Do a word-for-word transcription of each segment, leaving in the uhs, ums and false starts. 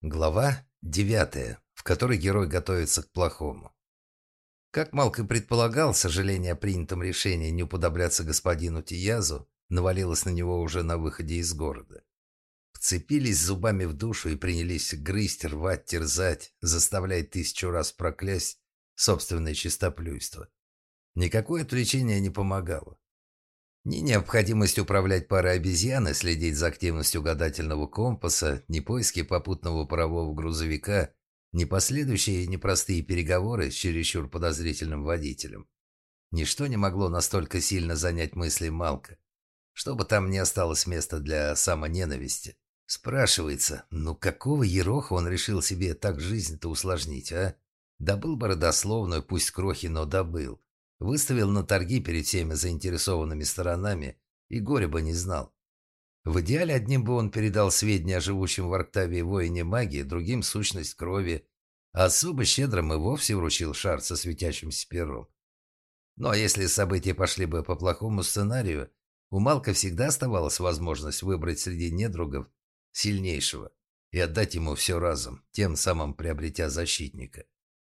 Глава девятая, в которой герой готовится к плохому. Как Малк и предполагал, сожаление о принятом решении не уподобляться господину Тиязу навалилось на него уже на выходе из города. Вцепились зубами в душу и принялись грызть, рвать, терзать, заставляя тысячу раз проклясть собственное чистоплюйство. Никакое отвлечение не помогало. Ни необходимость управлять парой обезьян и следить за активностью гадательного компаса, ни поиски попутного парового грузовика, ни последующие непростые переговоры с чересчур подозрительным водителем. Ничто не могло настолько сильно занять мысли Малка, чтобы там не осталось места для самоненависти. Спрашивается, ну какого ероха он решил себе так жизнь-то усложнить, а? Добыл бы родословную, пусть крохи, но добыл. Выставил на торги перед всеми заинтересованными сторонами, и горе бы не знал. В идеале одним бы он передал сведения о живущем в Арктавии воине магии, другим — сущность крови, а особо щедрым и вовсе вручил шар со светящимся пером. Ну а если события пошли бы по плохому сценарию, у Малка всегда оставалась возможность выбрать среди недругов сильнейшего и отдать ему все разом, тем самым приобретя защитника.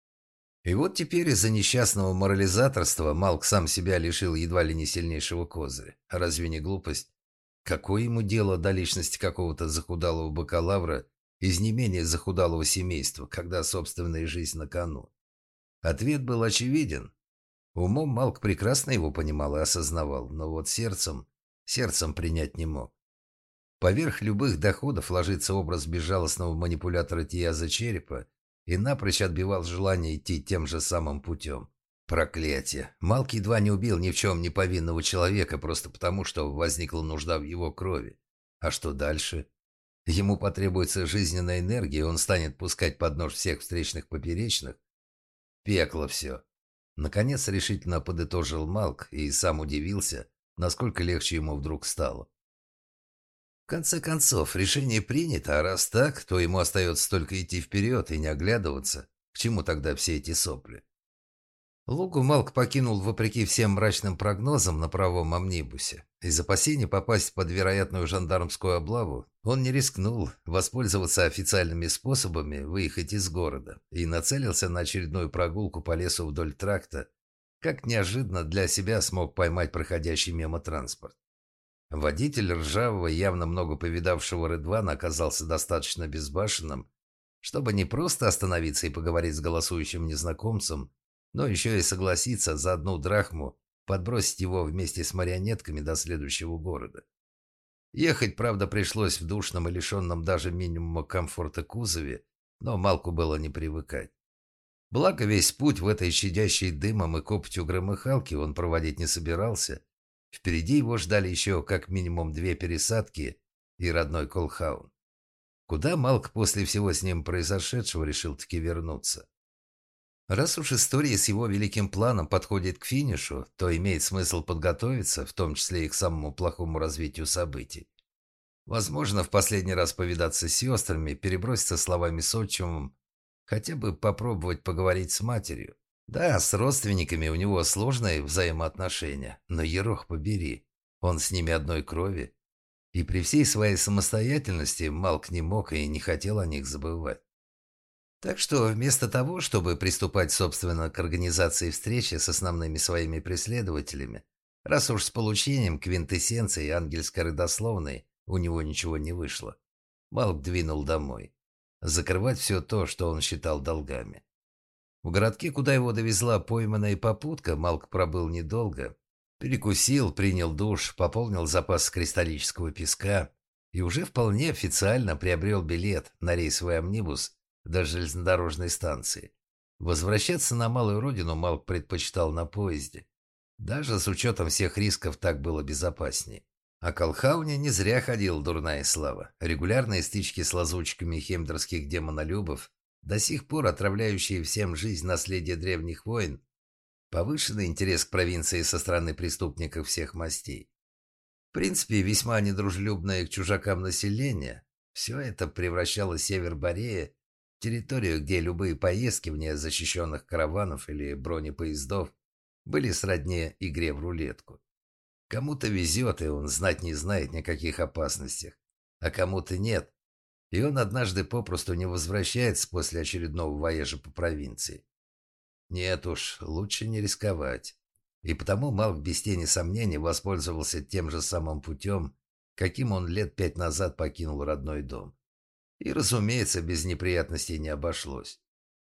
И вот теперь из-за несчастного морализаторства Малк сам себя лишил едва ли не сильнейшего козыря. Разве не глупость? Какое ему дело до личности какого-то захудалого бакалавра из не менее захудалого семейства, когда собственная жизнь на кону? Ответ был очевиден. Умом Малк прекрасно его понимал и осознавал, но вот сердцем, сердцем принять не мог. Поверх любых доходов ложится образ безжалостного манипулятора Тияза Черепа, и напрочь отбивал желание идти тем же самым путем. Проклятие! Малк едва не убил ни в чем не повинного человека просто потому, что возникла нужда в его крови. А что дальше? Ему потребуется жизненная энергия, и он станет пускать под нож всех встречных поперечных. Пекло все. Наконец решительно подытожил Малк и сам удивился, насколько легче ему вдруг стало. В конце концов, решение принято, а раз так, то ему остается только идти вперед и не оглядываться. К чему тогда все эти сопли? Лугу Малк покинул вопреки всем мрачным прогнозам на правом амнибусе. Из опасения попасть под вероятную жандармскую облаву, он не рискнул воспользоваться официальными способами выехать из города и нацелился на очередную прогулку по лесу вдоль тракта, как неожиданно для себя смог поймать проходящий мимо транспорт. Водитель ржавого, явно много повидавшего Рыдвана оказался достаточно безбашенным, чтобы не просто остановиться и поговорить с голосующим незнакомцем, но еще и согласиться за одну драхму подбросить его вместе с марионетками до следующего города. Ехать, правда, пришлось в душном и лишенном даже минимума комфорта кузове, но Малку было не привыкать. Благо, весь путь в этой щадящей дымом и копотью громыхалке он проводить не собирался. Впереди его ждали еще как минимум две пересадки и родной Колхаун. Куда Малк после всего с ним произошедшего решил таки вернуться? Раз уж история с его великим планом подходит к финишу, то имеет смысл подготовиться, в том числе и к самому плохому развитию событий. Возможно, в последний раз повидаться с сестрами, переброситься словами с отчимом, хотя бы попробовать поговорить с матерью. Да, с родственниками у него сложные взаимоотношения, но ерох побери, он с ними одной крови. И при всей своей самостоятельности Малк не мог и не хотел о них забывать. Так что вместо того, чтобы приступать, собственно, к организации встречи с основными своими преследователями, раз уж с получением квинтэссенции ангельской родословной у него ничего не вышло, Малк двинул домой. Закрывать все то, что он считал долгами. В городке, куда его довезла пойманная попутка, Малк пробыл недолго. Перекусил, принял душ, пополнил запас кристаллического песка и уже вполне официально приобрел билет на рейсовый амнибус до железнодорожной станции. Возвращаться на малую родину Малк предпочитал на поезде. Даже с учетом всех рисков так было безопаснее. О Колхауне не зря ходила дурная слава. Регулярные стычки с лазутчиками хемдерских демонолюбов, до сих пор отравляющие всем жизнь наследие древних войн, повышенный интерес к провинции со стороны преступников всех мастей. В принципе, весьма недружелюбное к чужакам население. Все это превращало Север Борея в территорию, где любые поездки вне защищенных караванов или бронепоездов были сродни игре в рулетку. Кому-то везет, и он знать не знает никаких опасностях, а кому-то нет. и он однажды попросту не возвращается после очередного вояжа по провинции. Нет уж, лучше не рисковать. И потому Малк без тени сомнений воспользовался тем же самым путем, каким он лет пять назад покинул родной дом. И, разумеется, без неприятностей не обошлось.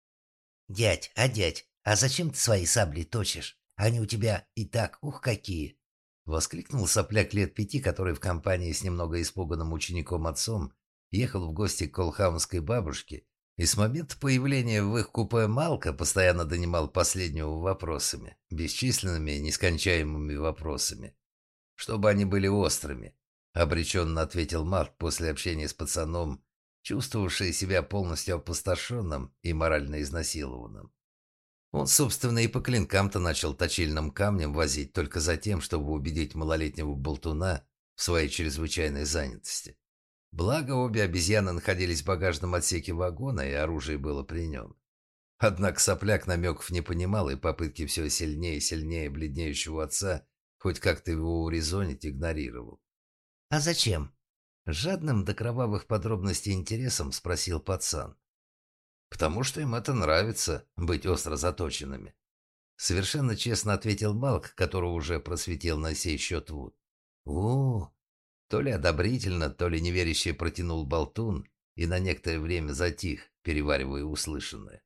«Дядь, а дядь, а зачем ты свои сабли точишь? Они у тебя и так, ух, какие!» Воскликнул сопляк лет пяти, который в компании с немного испуганным учеником-отцом ехал в гости к колхаунской бабушке и с момента появления в их купе Малка постоянно донимал последнего вопросами, бесчисленными нескончаемыми вопросами. «Чтобы они были острыми», — обреченно ответил Малк после общения с пацаном, чувствовавший себя полностью опустошенным и морально изнасилованным. Он, собственно, и по клинкам-то начал точильным камнем возить только за тем, чтобы убедить малолетнего болтуна в своей чрезвычайной занятости. Благо, обе обезьяны находились в багажном отсеке вагона, и оружие было при нем. Однако сопляк намеков не понимал, и попытки все сильнее и сильнее бледнеющего отца хоть как-то его урезонить игнорировал. «А зачем?» Жадным до кровавых подробностей интересом спросил пацан. «Потому что им это нравится, быть остро заточенными». Совершенно честно ответил Малк, которого уже просветил на сей счет Вуд. «О, то ли одобрительно, то ли неверяще протянул болтун и на некоторое время затих, переваривая услышанное.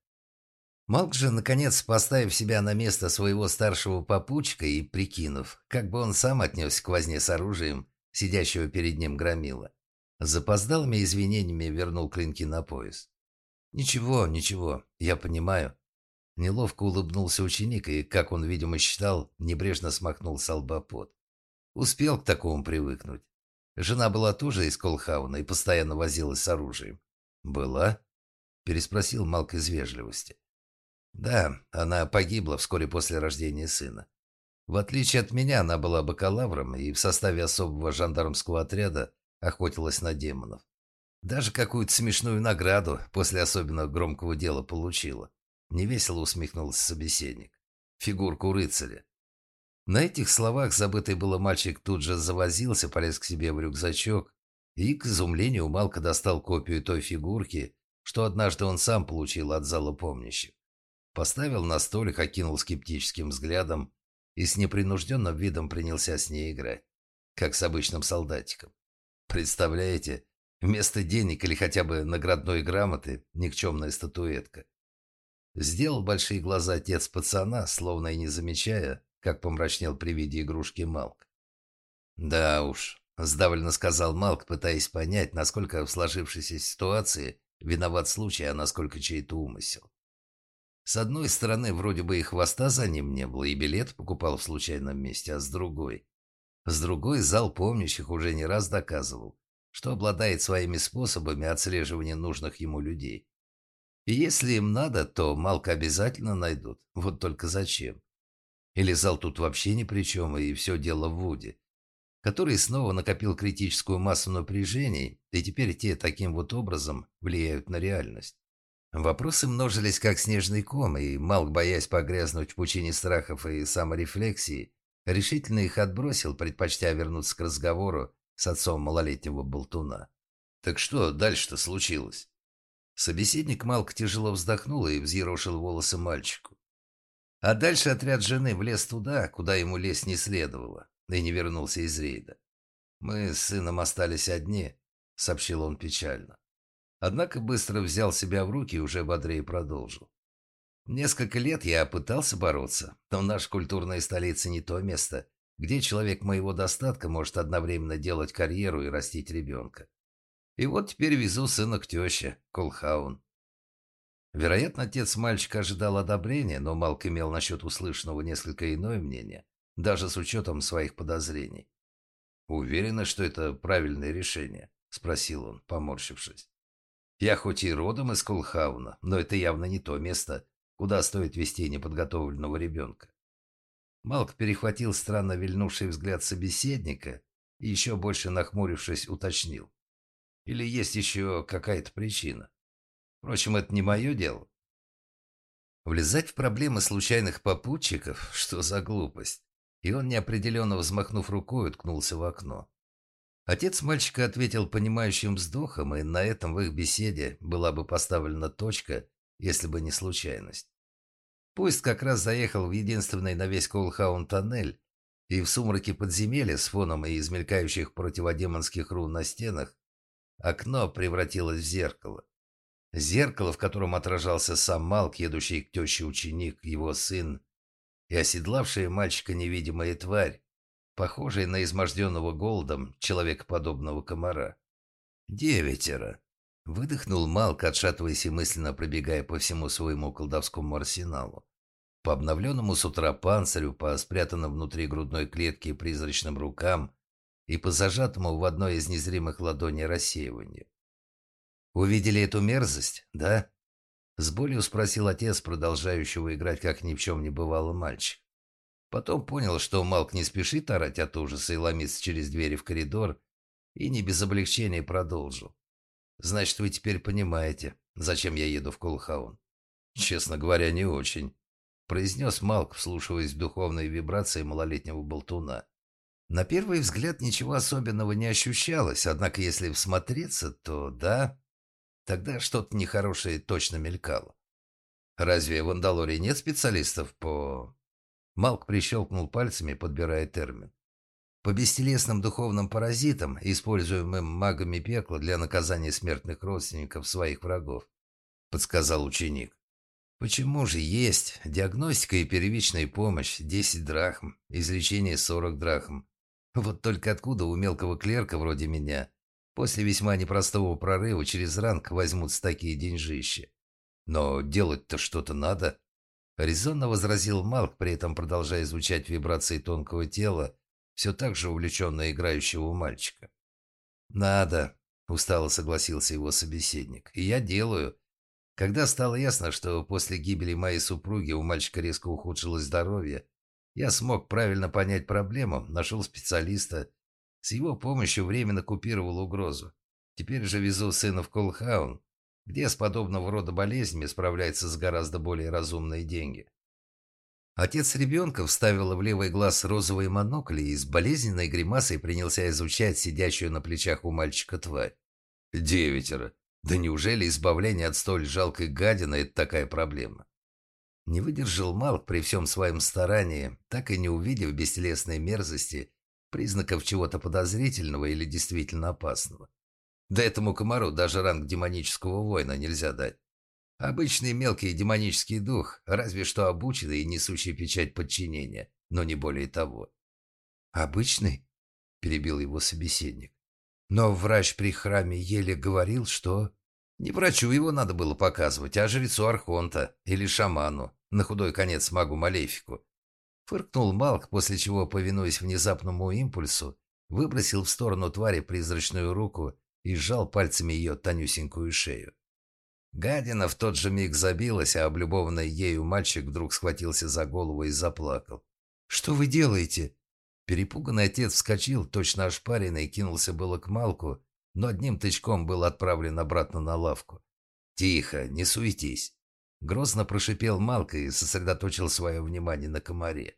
Малк же, наконец, поставив себя на место своего старшего попутчика и прикинув, как бы он сам отнесся к возне с оружием, сидящего перед ним громила, с запоздалыми извинениями вернул клинки на пояс. «Ничего, ничего, я понимаю». Неловко улыбнулся ученик и, как он, видимо, считал, небрежно смахнул с лба пот. Успел к такому привыкнуть. Жена была тоже из Колхауна и постоянно возилась с оружием. «Была?» – переспросил Малк из вежливости. «Да, она погибла вскоре после рождения сына. В отличие от меня, она была бакалавром и в составе особого жандармского отряда охотилась на демонов. Даже какую-то смешную награду после особенно громкого дела получила». Невесело усмехнулся собеседник. «Фигурку рыцаря». На этих словах забытый было мальчик тут же завозился, полез к себе в рюкзачок и, к изумлению, Малка достал копию той фигурки, что однажды он сам получил от зала помнящих. Поставил на столик, окинул скептическим взглядом и с непринужденным видом принялся с ней играть, как с обычным солдатиком. Представляете, вместо денег или хотя бы наградной грамоты никчемная статуэтка. Сделал большие глаза отец пацана, словно и не замечая, как помрачнел при виде игрушки Малк. «Да уж», — сдавленно сказал Малк, пытаясь понять, насколько в сложившейся ситуации виноват случай, а насколько чей-то умысел. С одной стороны, вроде бы и хвоста за ним не было, и билет покупал в случайном месте, а с другой... С другой, зал помнящих уже не раз доказывал, что обладает своими способами отслеживания нужных ему людей. И если им надо, то Малка обязательно найдут, вот только зачем? Или зал тут вообще ни при чем, и все дело в Вуде, который снова накопил критическую массу напряжений, и теперь те таким вот образом влияют на реальность. Вопросы множились как снежный ком, и Малк, боясь погрязнуть в пучине страхов и саморефлексии, решительно их отбросил, предпочтя вернуться к разговору с отцом малолетнего болтуна. «Так что дальше-то случилось?» Собеседник Малк тяжело вздохнул и взъерошил волосы мальчику. А дальше отряд жены влез туда, куда ему лезть не следовало, и не вернулся из рейда. «Мы с сыном остались одни», — сообщил он печально. Однако быстро взял себя в руки и уже бодрее продолжил. «Несколько лет я пытался бороться, но наша культурная столица не то место, где человек моего достатка может одновременно делать карьеру и растить ребенка. И вот теперь везу сына к теще, Колхаун». Вероятно, отец мальчика ожидал одобрения, но Малк имел насчет услышанного несколько иное мнение, даже с учетом своих подозрений. «Уверена, что это правильное решение?» – спросил он, поморщившись. «Я хоть и родом из Колхауна, но это явно не то место, куда стоит вести неподготовленного ребенка». Малк перехватил странно вильнувший взгляд собеседника и, еще больше нахмурившись, уточнил. «Или есть еще какая-то причина? Впрочем, это не мое дело». Влезать в проблемы случайных попутчиков? Что за глупость? И он, неопределенно взмахнув рукой, уткнулся в окно. Отец мальчика ответил понимающим вздохом, и на этом в их беседе была бы поставлена точка, если бы не случайность. Поезд как раз заехал в единственный на весь Колхаун тоннель, и в сумраке подземелья с фоном из мелькающих противодемонских рун на стенах окно превратилось в зеркало. Зеркало, в котором отражался сам Малк, едущий к теще ученик, его сын, и оседлавшая мальчика невидимая тварь, похожая на изможденного голодом человекоподобного комара. «Девятеро!» — выдохнул Малк, отшатываясь и мысленно пробегая по всему своему колдовскому арсеналу. По обновленному с утра панцирю, по спрятанным внутри грудной клетки призрачным рукам и по зажатому в одной из незримых ладоней рассеиванию. «Увидели эту мерзость, да?» — с болью спросил отец, продолжающего играть, как ни в чем не бывало, мальчик. Потом понял, что Малк не спешит орать от ужаса и ломиться через двери в коридор, и не без облегчения продолжил. «Значит, вы теперь понимаете, зачем я еду в Колхаун?» «Честно говоря, не очень», — произнес Малк, вслушиваясь в духовные вибрации малолетнего болтуна. На первый взгляд ничего особенного не ощущалось, однако если всмотреться, то да, тогда что-то нехорошее точно мелькало. «Разве в Андалории нет специалистов по...» Малк прищелкнул пальцами, подбирая термин. «По бестелесным духовным паразитам, используемым магами пекла для наказания смертных родственников своих врагов», — подсказал ученик. «Почему же есть диагностика и первичная помощь десять драхм, излечение сорок драхм? Вот только откуда у мелкого клерка вроде меня после весьма непростого прорыва через ранг возьмутся такие деньжища? Но делать-то что-то надо», — резонно возразил Малк, при этом продолжая изучать вибрации тонкого тела, все так же увлеченно играющего мальчика. «Надо», — устало согласился его собеседник, — «и я делаю». Когда стало ясно, что после гибели моей супруги у мальчика резко ухудшилось здоровье, я смог правильно понять проблему, нашел специалиста. С его помощью временно купировал угрозу. Теперь же везу сына в Колхаун, где с подобного рода болезнями справляется с гораздо более разумные деньги. Отец ребенка вставил в левый глаз розовые монокли и с болезненной гримасой принялся изучать сидящую на плечах у мальчика тварь. «Девятеро! Да неужели избавление от столь жалкой гадины – это такая проблема?» Не выдержал Малк при всем своем старании, так и не увидев бестелесной мерзости, признаков чего-то подозрительного или действительно опасного. Да этому комару даже ранг демонического воина нельзя дать. Обычный мелкий демонический дух, разве что обученный и несущий печать подчинения, но не более того. «Обычный?» – перебил его собеседник. «Но врач при храме еле говорил, что...» «Не врачу его надо было показывать, а жрецу Архонта или шаману, на худой конец магу Малефику». Фыркнул Малк, после чего, повинуясь внезапному импульсу, выбросил в сторону твари призрачную руку и сжал пальцами ее тонюсенькую шею. Гадина в тот же миг забилась, а облюбованный ею мальчик вдруг схватился за голову и заплакал. «Что вы делаете?» Перепуганный отец вскочил, точно ошпаренный, и кинулся было к Малку, но одним тычком был отправлен обратно на лавку. «Тихо, не суетись!» Грозно прошипел Малк и сосредоточил свое внимание на комаре.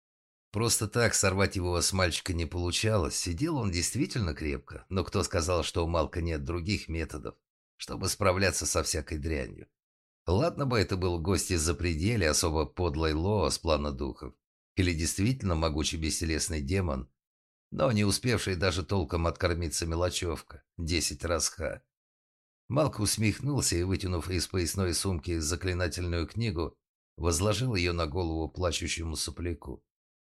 Просто так сорвать его с мальчика не получалось, сидел он действительно крепко, но кто сказал, что у Малка нет других методов, чтобы справляться со всякой дрянью? Ладно бы это был гость из-за пределя, особо подлый Лоо с плана духов, или действительно могучий бестелесный демон, но не успевший даже толком откормиться мелочевка, десять раз ха. Малк усмехнулся и, вытянув из поясной сумки заклинательную книгу, возложил ее на голову плачущему сопляку.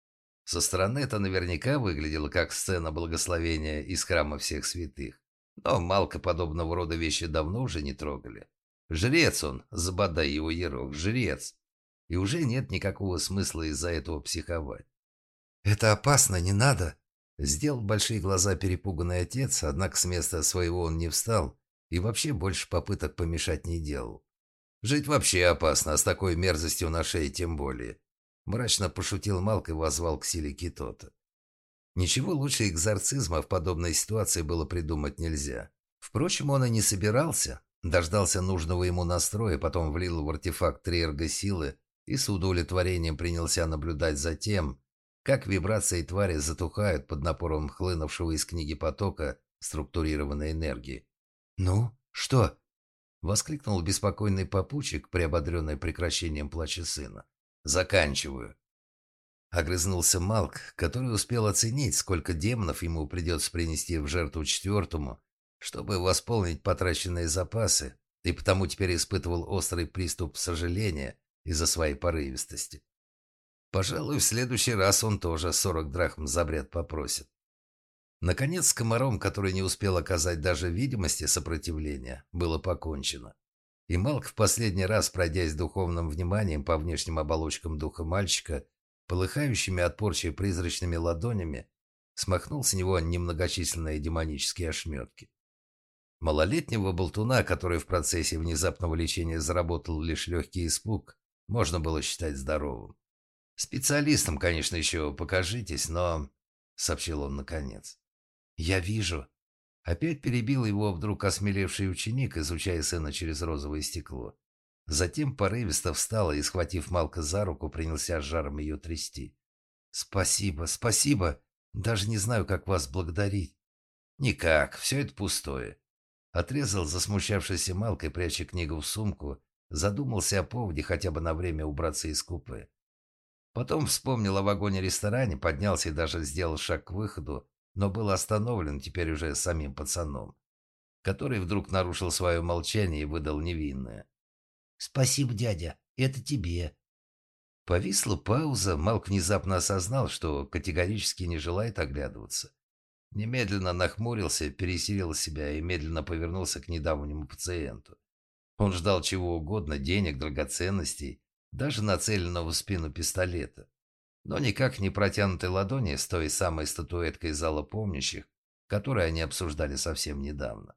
Со стороны это наверняка выглядело как сцена благословения из храма всех святых, но Малка подобного рода вещи давно уже не трогали. Жрец он, забодай его ярок, жрец, и уже нет никакого смысла из-за этого психовать. «Это опасно, не надо!» Сделал большие глаза перепуганный отец, однако с места своего он не встал и вообще больше попыток помешать не делал. «Жить вообще опасно, а с такой мерзостью на шее тем более», — мрачно пошутил Малк и воззвал к силе Китота. Ничего лучше экзорцизма в подобной ситуации было придумать нельзя. Впрочем, он и не собирался. Дождался нужного ему настроя, потом влил в артефакт три эргосилы и с удовлетворением принялся наблюдать за тем, как вибрации твари затухают под напором хлынувшего из книги потока структурированной энергии. «Ну, что?» — воскликнул беспокойный попутчик, приободренный прекращением плача сына. «Заканчиваю». Огрызнулся Малк, который успел оценить, сколько демонов ему придется принести в жертву четвертому, чтобы восполнить потраченные запасы, и потому теперь испытывал острый приступ сожаления из-за своей порывистости. Пожалуй, в следующий раз он тоже сорок драхм за бред попросит. Наконец, с комаром, который не успел оказать даже видимости сопротивления, было покончено. И Малк, в последний раз пройдясь духовным вниманием по внешним оболочкам духа мальчика, полыхающими от порчи призрачными ладонями, смахнул с него немногочисленные демонические ошметки. Малолетнего болтуна, который в процессе внезапного лечения заработал лишь легкий испуг, можно было считать здоровым. «Специалистам, конечно, еще покажитесь, но...» — сообщил он наконец. «Я вижу». Опять перебил его вдруг осмелевший ученик, изучая сына через розовое стекло. Затем порывисто встал и, схватив Малка за руку, принялся с жаром ее трясти. «Спасибо, спасибо. Даже не знаю, как вас благодарить». «Никак, все это пустое». Отрезал засмущавшийся Малкой, пряча книгу в сумку, задумался о поводе хотя бы на время убраться из купе. Потом вспомнил о вагоне-ресторане, поднялся и даже сделал шаг к выходу, но был остановлен теперь уже самим пацаном, который вдруг нарушил свое молчание и выдал невинное. «Спасибо, дядя, это тебе». Повисла пауза, Малк внезапно осознал, что категорически не желает оглядываться. Немедленно нахмурился, пересилил себя и медленно повернулся к недавнему пациенту. Он ждал чего угодно, денег, драгоценностей, даже нацеленного в спину пистолета. Но никак не протянутой ладони с той самой статуэткой зала помнящих, которую они обсуждали совсем недавно.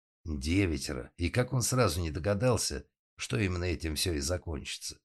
Девятеро, и как он сразу не догадался, что именно этим все и закончится.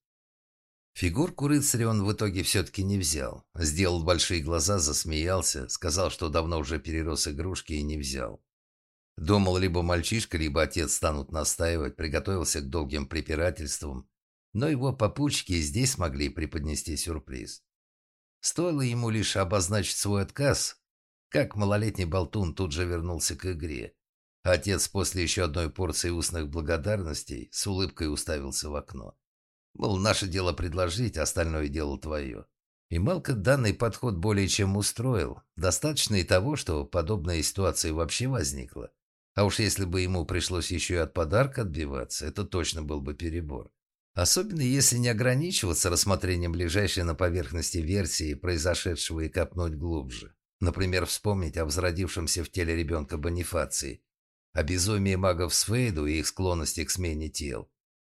Фигурку рыцаря он в итоге все-таки не взял. Сделал большие глаза, засмеялся, сказал, что давно уже перерос игрушки и не взял. Думал, либо мальчишка, либо отец станут настаивать, приготовился к долгим препирательствам, но его попутчики и здесь смогли преподнести сюрприз. Стоило ему лишь обозначить свой отказ, как малолетний болтун тут же вернулся к игре. Отец после еще одной порции устных благодарностей с улыбкой уставился в окно. Мол, наше дело предложить, остальное дело твое. И Малка данный подход более чем устроил. Достаточно и того, что подобная ситуация вообще возникла. А уж если бы ему пришлось еще и от подарка отбиваться, это точно был бы перебор. Особенно если не ограничиваться рассмотрением ближайшей на поверхности версии произошедшего и копнуть глубже. Например, вспомнить о возродившемся в теле ребенка Бонифации, о безумии магов Сфейду и их склонности к смене тел.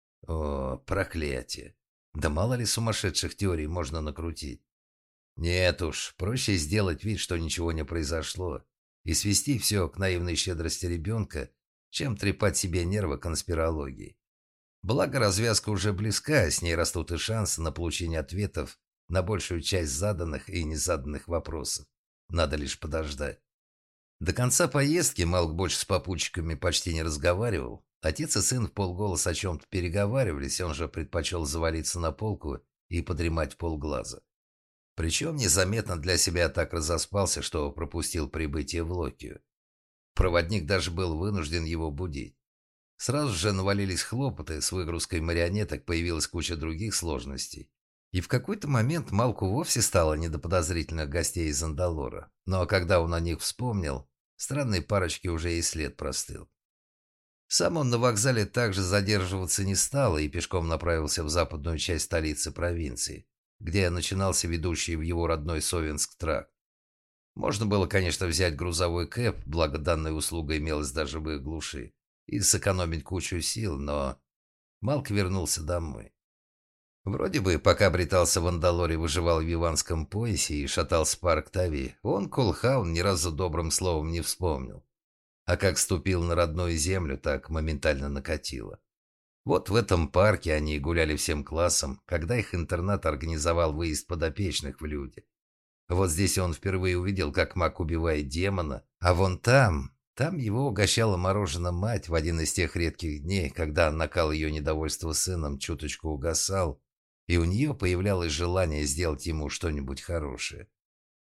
О, проклятие! Да мало ли сумасшедших теорий можно накрутить. Нет уж, проще сделать вид, что ничего не произошло, и свести все к наивной щедрости ребенка, чем трепать себе нервы конспирологией. Благо, развязка уже близка, с ней растут и шансы на получение ответов на большую часть заданных и незаданных вопросов. Надо лишь подождать. До конца поездки Малк больше с попутчиками почти не разговаривал. Отец и сын вполголоса о чем-то переговаривались, он же предпочел завалиться на полку и подремать в полглаза. Причем незаметно для себя так разоспался, что пропустил прибытие в Локию. Проводник даже был вынужден его будить. Сразу же навалились хлопоты, с выгрузкой марионеток появилась куча других сложностей. И в какой-то момент Малку вовсе стало не до подозрительных гостей из Андалора. Но когда он о них вспомнил, странной парочке уже и след простыл. Сам он на вокзале также задерживаться не стал и пешком направился в западную часть столицы провинции, где начинался ведущий в его родной Совинск тракт. Можно было, конечно, взять грузовой кэп, благо данная услуга имелась даже в их глуши, и сэкономить кучу сил, но Малк вернулся домой. Вроде бы, пока обретался в Андалоре, выживал в Виванском поясе и шатался по Арктавии, он Колхаун ни разу добрым словом не вспомнил. А как ступил на родную землю, так моментально накатило. Вот в этом парке они гуляли всем классом, когда их интернат организовал выезд подопечных в люди. Вот здесь он впервые увидел, как маг убивает демона, а вон там, там его угощала мороженым мать в один из тех редких дней, когда накал ее недовольства сыном чуточку угасал, и у нее появлялось желание сделать ему что-нибудь хорошее.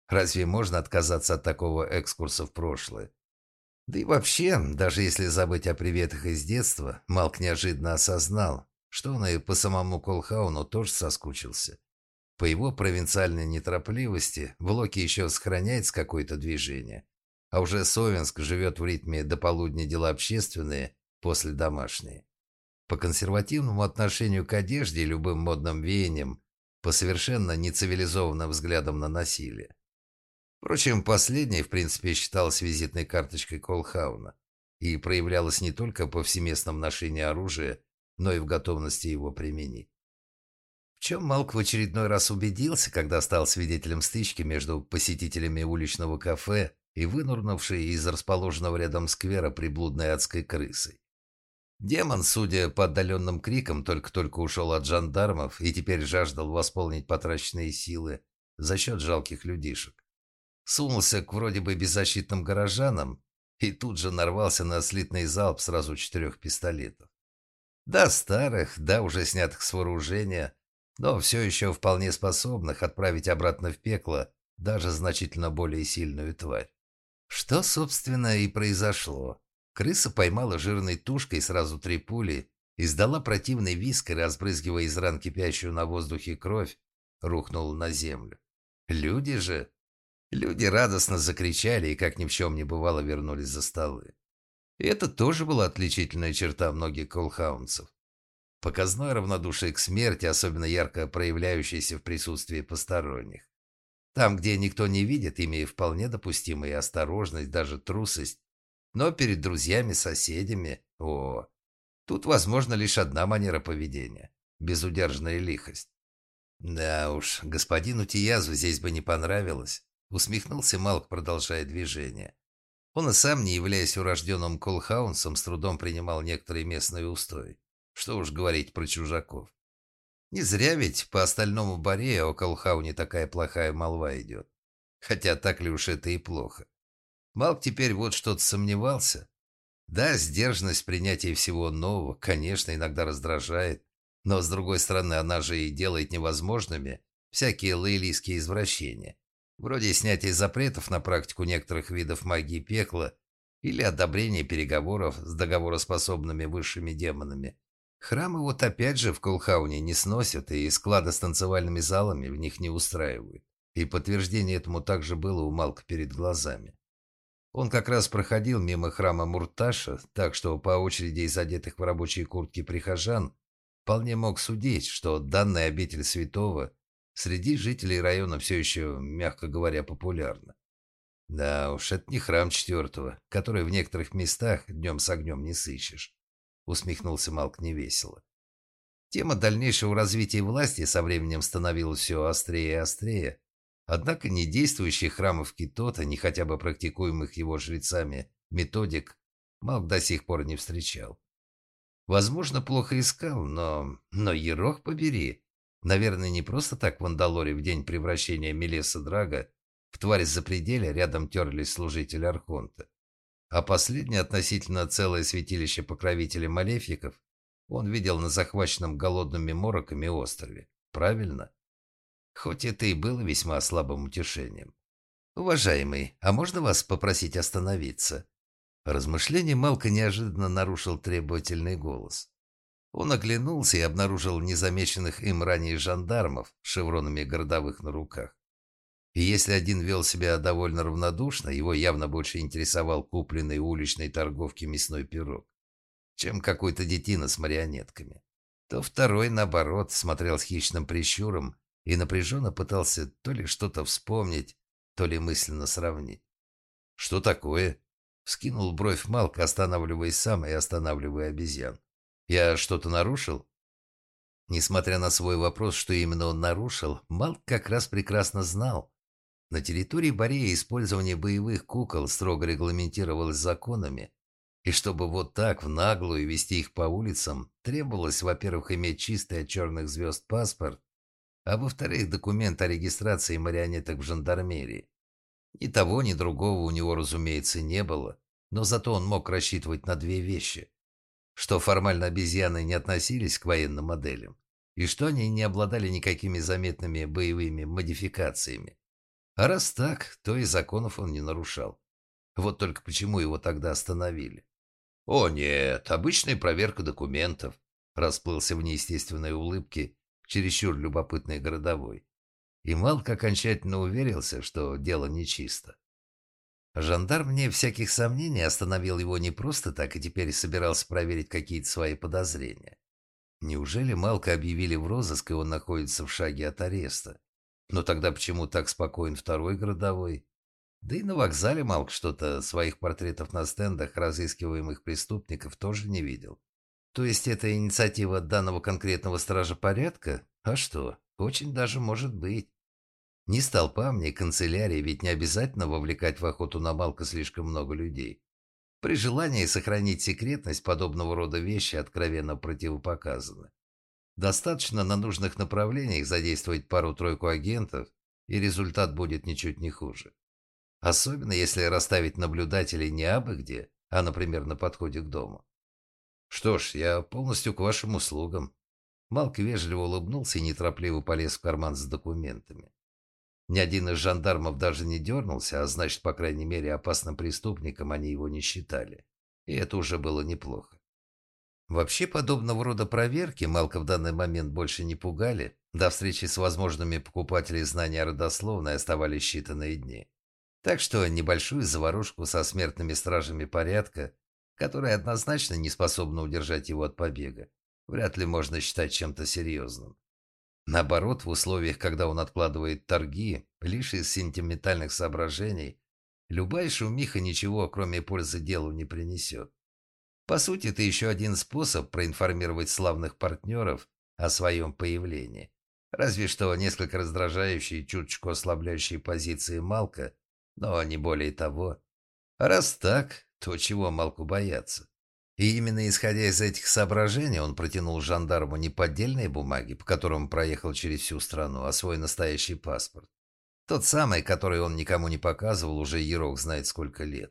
Разве можно отказаться от такого экскурса в прошлое? Да и вообще, даже если забыть о приветах из детства, Малк неожиданно осознал, что он и по самому Колхауну тоже соскучился. По его провинциальной неторопливости в Локе еще сохраняется какое-то движение, а уже Совенск живет в ритме до полудня дела общественные, после домашние. По консервативному отношению к одежде и любым модным веяниям, по совершенно нецивилизованным взглядам на насилие. Впрочем, последнее, в принципе, считалось визитной карточкой Колхауна и проявлялось не только в повсеместном ношении оружия, но и в готовности его применить. В чем Малк в очередной раз убедился, когда стал свидетелем стычки между посетителями уличного кафе и вынурнувшей из расположенного рядом сквера приблудной адской крысой. Демон, судя по отдаленным крикам, только-только ушел от жандармов и теперь жаждал восполнить потраченные силы за счет жалких людишек. Сунулся к вроде бы беззащитным горожанам и тут же нарвался на слитный залп сразу четырех пистолетов. Да, старых, да, уже снятых с вооружения, но все еще вполне способных отправить обратно в пекло даже значительно более сильную тварь. Что, собственно, и произошло. Крыса поймала жирной тушкой сразу три пули, издала противный визг и, разбрызгивая из ран кипящую на воздухе кровь, рухнула на землю. Люди же... Люди радостно закричали и, как ни в чем не бывало, вернулись за столы. И это тоже была отличительная черта многих колхаунцев. Показное равнодушие к смерти, особенно ярко проявляющееся в присутствии посторонних. Там, где никто не видит, имея вполне допустимую осторожность, даже трусость, но перед друзьями, соседями, о, тут возможно лишь одна манера поведения – безудержная лихость. Да уж, господину Тиязу здесь бы не понравилось, усмехнулся Малк, продолжая движение. Он и сам, не являясь урожденным колхаунцем, с трудом принимал некоторые местные устои. Что уж говорить про чужаков. Не зря ведь по остальному Борея о Колхауне такая плохая молва идет. Хотя так ли уж это и плохо. Малк теперь вот что-то сомневался. Да, сдержанность принятия всего нового, конечно, иногда раздражает, но, с другой стороны, она же и делает невозможными всякие лейлийские извращения, вроде снятия запретов на практику некоторых видов магии пекла или одобрения переговоров с договороспособными высшими демонами. Храмы вот опять же в Колхауне не сносят и склады с танцевальными залами в них не устраивают. И подтверждение этому также было у Малка перед глазами. Он как раз проходил мимо храма Мурташа, так что по очереди из одетых в рабочие куртки прихожан вполне мог судить, что данная обитель святого среди жителей района все еще, мягко говоря, популярна. Да уж, это не храм четвертого, который в некоторых местах днем с огнем не сыщешь, усмехнулся Малк невесело. Тема дальнейшего развития власти со временем становилась все острее и острее. Однако ни действующих храмов Китота, ни хотя бы практикуемых его жрецами методик Малк до сих пор не встречал. Возможно, плохо искал, но... Но ерох побери. Наверное, не просто так в Андалоре в день превращения Мелеса Драга в тварь запределя рядом терлись служители Архонта. А последнее относительно целое святилище покровителей малефиков он видел на захваченном голодными мороками острове. Правильно? Хоть это и было весьма слабым утешением. «Уважаемый, а можно вас попросить остановиться?» Размышление Малка неожиданно нарушил требовательный голос. Он оглянулся и обнаружил незамеченных им ранее жандармов с шевронами городовых на руках. И если один вел себя довольно равнодушно, его явно больше интересовал купленный у уличной торговки мясной пирог, чем какой-то детина с марионетками, то второй, наоборот, смотрел с хищным прищуром и напряженно пытался то ли что-то вспомнить, то ли мысленно сравнить. «Что такое?» — вскинул бровь Малк, останавливаясь сам и останавливая обезьян. «Я что-то нарушил?» Несмотря на свой вопрос, что именно он нарушил, Малк как раз прекрасно знал. На территории Борея использование боевых кукол строго регламентировалось законами, и чтобы вот так в наглую вести их по улицам, требовалось, во-первых, иметь чистый от черных звезд паспорт, а во-вторых, документ о регистрации марионеток в жандармерии. Ни того, ни другого у него, разумеется, не было, но зато он мог рассчитывать на две вещи. Что формально обезьяны не относились к военным моделям, и что они не обладали никакими заметными боевыми модификациями. А раз так, то и законов он не нарушал. Вот только почему его тогда остановили? «О нет, обычная проверка документов», — расплылся в неестественной улыбке чересчур любопытный городовой. И Малк окончательно уверился, что дело нечисто. Жандарм, вне всяких сомнений, остановил его не просто так и теперь собирался проверить какие-то свои подозрения. Неужели Малка объявили в розыск, и он находится в шаге от ареста? Но тогда почему так спокоен второй городовой? Да и на вокзале Малк что-то своих портретов на стендах разыскиваемых преступников тоже не видел. То есть это инициатива данного конкретного стража порядка? А что? Очень даже может быть. Ни столпам, ни канцелярии ведь не обязательно вовлекать в охоту на Малка слишком много людей. При желании сохранить секретность подобного рода вещи откровенно противопоказаны. Достаточно на нужных направлениях задействовать пару-тройку агентов, и результат будет ничуть не хуже. Особенно если расставить наблюдателей не абы где, а, например, на подходе к дому. Что ж, я полностью к вашим услугам. Малк вежливо улыбнулся и неторопливо полез в карман с документами. Ни один из жандармов даже не дернулся, а значит, по крайней мере, опасным преступником они его не считали. И это уже было неплохо. Вообще, подобного рода проверки Малка в данный момент больше не пугали. До встречи с возможными покупателями знания родословной оставались считанные дни. Так что небольшую заварушку со смертными стражами порядка, которая однозначно не способна удержать его от побега, вряд ли можно считать чем-то серьезным. Наоборот, в условиях, когда он откладывает торги, лишь из сентиментальных соображений, любая шумиха ничего, кроме пользы, делу не принесет. По сути, это еще один способ проинформировать славных партнеров о своем появлении. Разве что несколько раздражающие и чуточку ослабляющие позиции Малка, но не более того. А раз так, то чего Малку бояться? И именно исходя из этих соображений он протянул жандарму не поддельные бумаги, по которым проехал через всю страну, а свой настоящий паспорт. Тот самый, который он никому не показывал уже ерох знает сколько лет.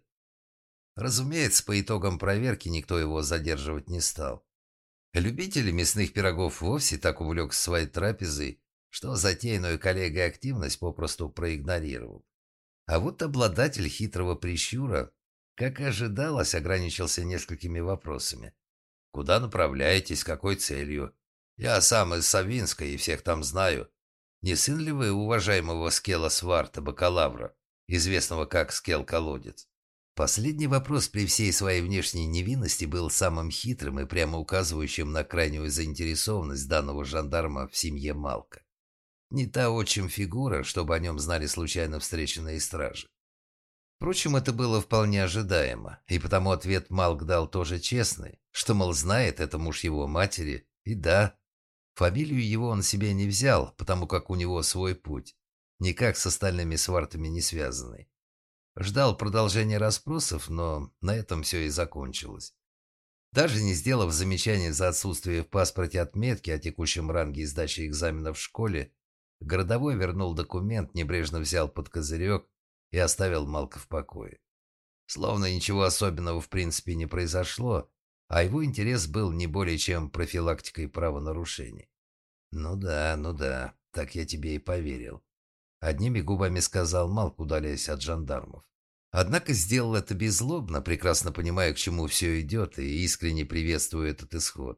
Разумеется, по итогам проверки никто его задерживать не стал. Любитель мясных пирогов вовсе так увлекся своей трапезой, что затеянную коллегой активность попросту проигнорировал. А вот обладатель хитрого прищура, как и ожидалось, ограничился несколькими вопросами. «Куда направляетесь? С какой целью? Я сам из Савинска и всех там знаю. Не сын ли вы уважаемого Скела Сварта, бакалавра, известного как Скел-колодец?» Последний вопрос при всей своей внешней невинности был самым хитрым и прямо указывающим на крайнюю заинтересованность данного жандарма в семье Малка. Не та отчим фигура, чтобы о нем знали случайно встреченные стражи. Впрочем, это было вполне ожидаемо, и потому ответ Малк дал тоже честный, что, мол, знает, это муж его матери, и да, фамилию его он себе не взял, потому как у него свой путь, никак с остальными свартами не связанный. Ждал продолжения расспросов, но на этом все и закончилось. Даже не сделав замечания за отсутствие в паспорте отметки о текущем ранге и сдаче экзаменов в школе, городовой вернул документ, небрежно взял под козырек и оставил Малка в покое. Словно ничего особенного в принципе не произошло, а его интерес был не более чем профилактикой правонарушений. «Ну да, ну да, так я тебе и поверил», — одними губами сказал Малк, удаляясь от жандармов. Однако сделал это беззлобно, прекрасно понимая, к чему все идет, и искренне приветствуя этот исход.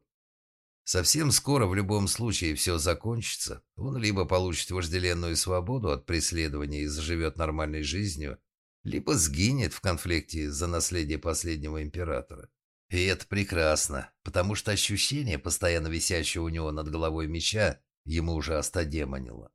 Совсем скоро в любом случае все закончится. Он либо получит вожделенную свободу от преследования и заживет нормальной жизнью, либо сгинет в конфликте за наследие последнего императора. И это прекрасно, потому что ощущение, постоянно висящего у него над головой меча, ему уже остодемонило.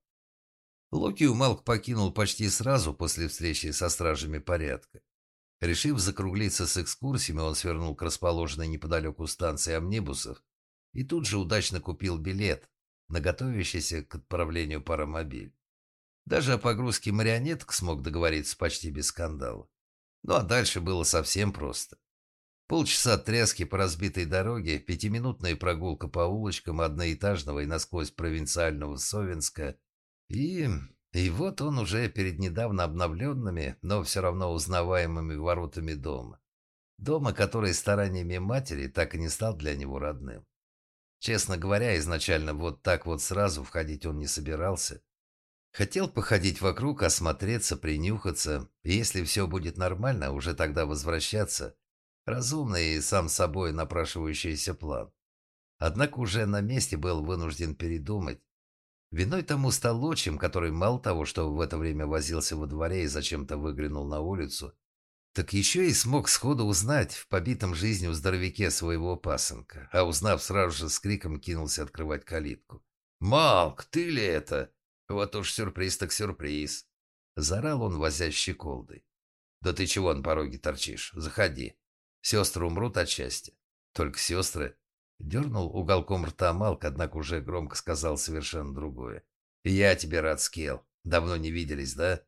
Локию Малк покинул почти сразу после встречи со стражами порядка. Решив закруглиться с экскурсиями, он свернул к расположенной неподалеку станции амнибусов и тут же удачно купил билет на готовящийся к отправлению паромобиль. Даже о погрузке марионеток смог договориться почти без скандала. Ну а дальше было совсем просто. Полчаса тряски по разбитой дороге, пятиминутная прогулка по улочкам одноэтажного и насквозь провинциального Совинска, и... и вот он уже перед недавно обновленными, но все равно узнаваемыми воротами дома. Дома, который стараниями матери так и не стал для него родным. Честно говоря, изначально вот так вот сразу входить он не собирался. Хотел походить вокруг, осмотреться, принюхаться, и если все будет нормально, уже тогда возвращаться. Разумный и сам собой напрашивающийся план. Однако уже на месте был вынужден передумать. Виной тому стал отчим, который мало того, что в это время возился во дворе и зачем-то выглянул на улицу, так еще и смог сходу узнать в побитом жизнью здоровяке своего пасынка, а узнав, сразу же с криком кинулся открывать калитку. «Малк, ты ли это? Вот уж сюрприз так сюрприз!» Заорал он, возясь щеколдой. «Да ты чего на пороге торчишь? Заходи. Сестры умрут от счастья. Только сестры...» Дернул уголком рта Малк, однако уже громко сказал совершенно другое. «Я тебе рад, Скел. Давно не виделись, да?»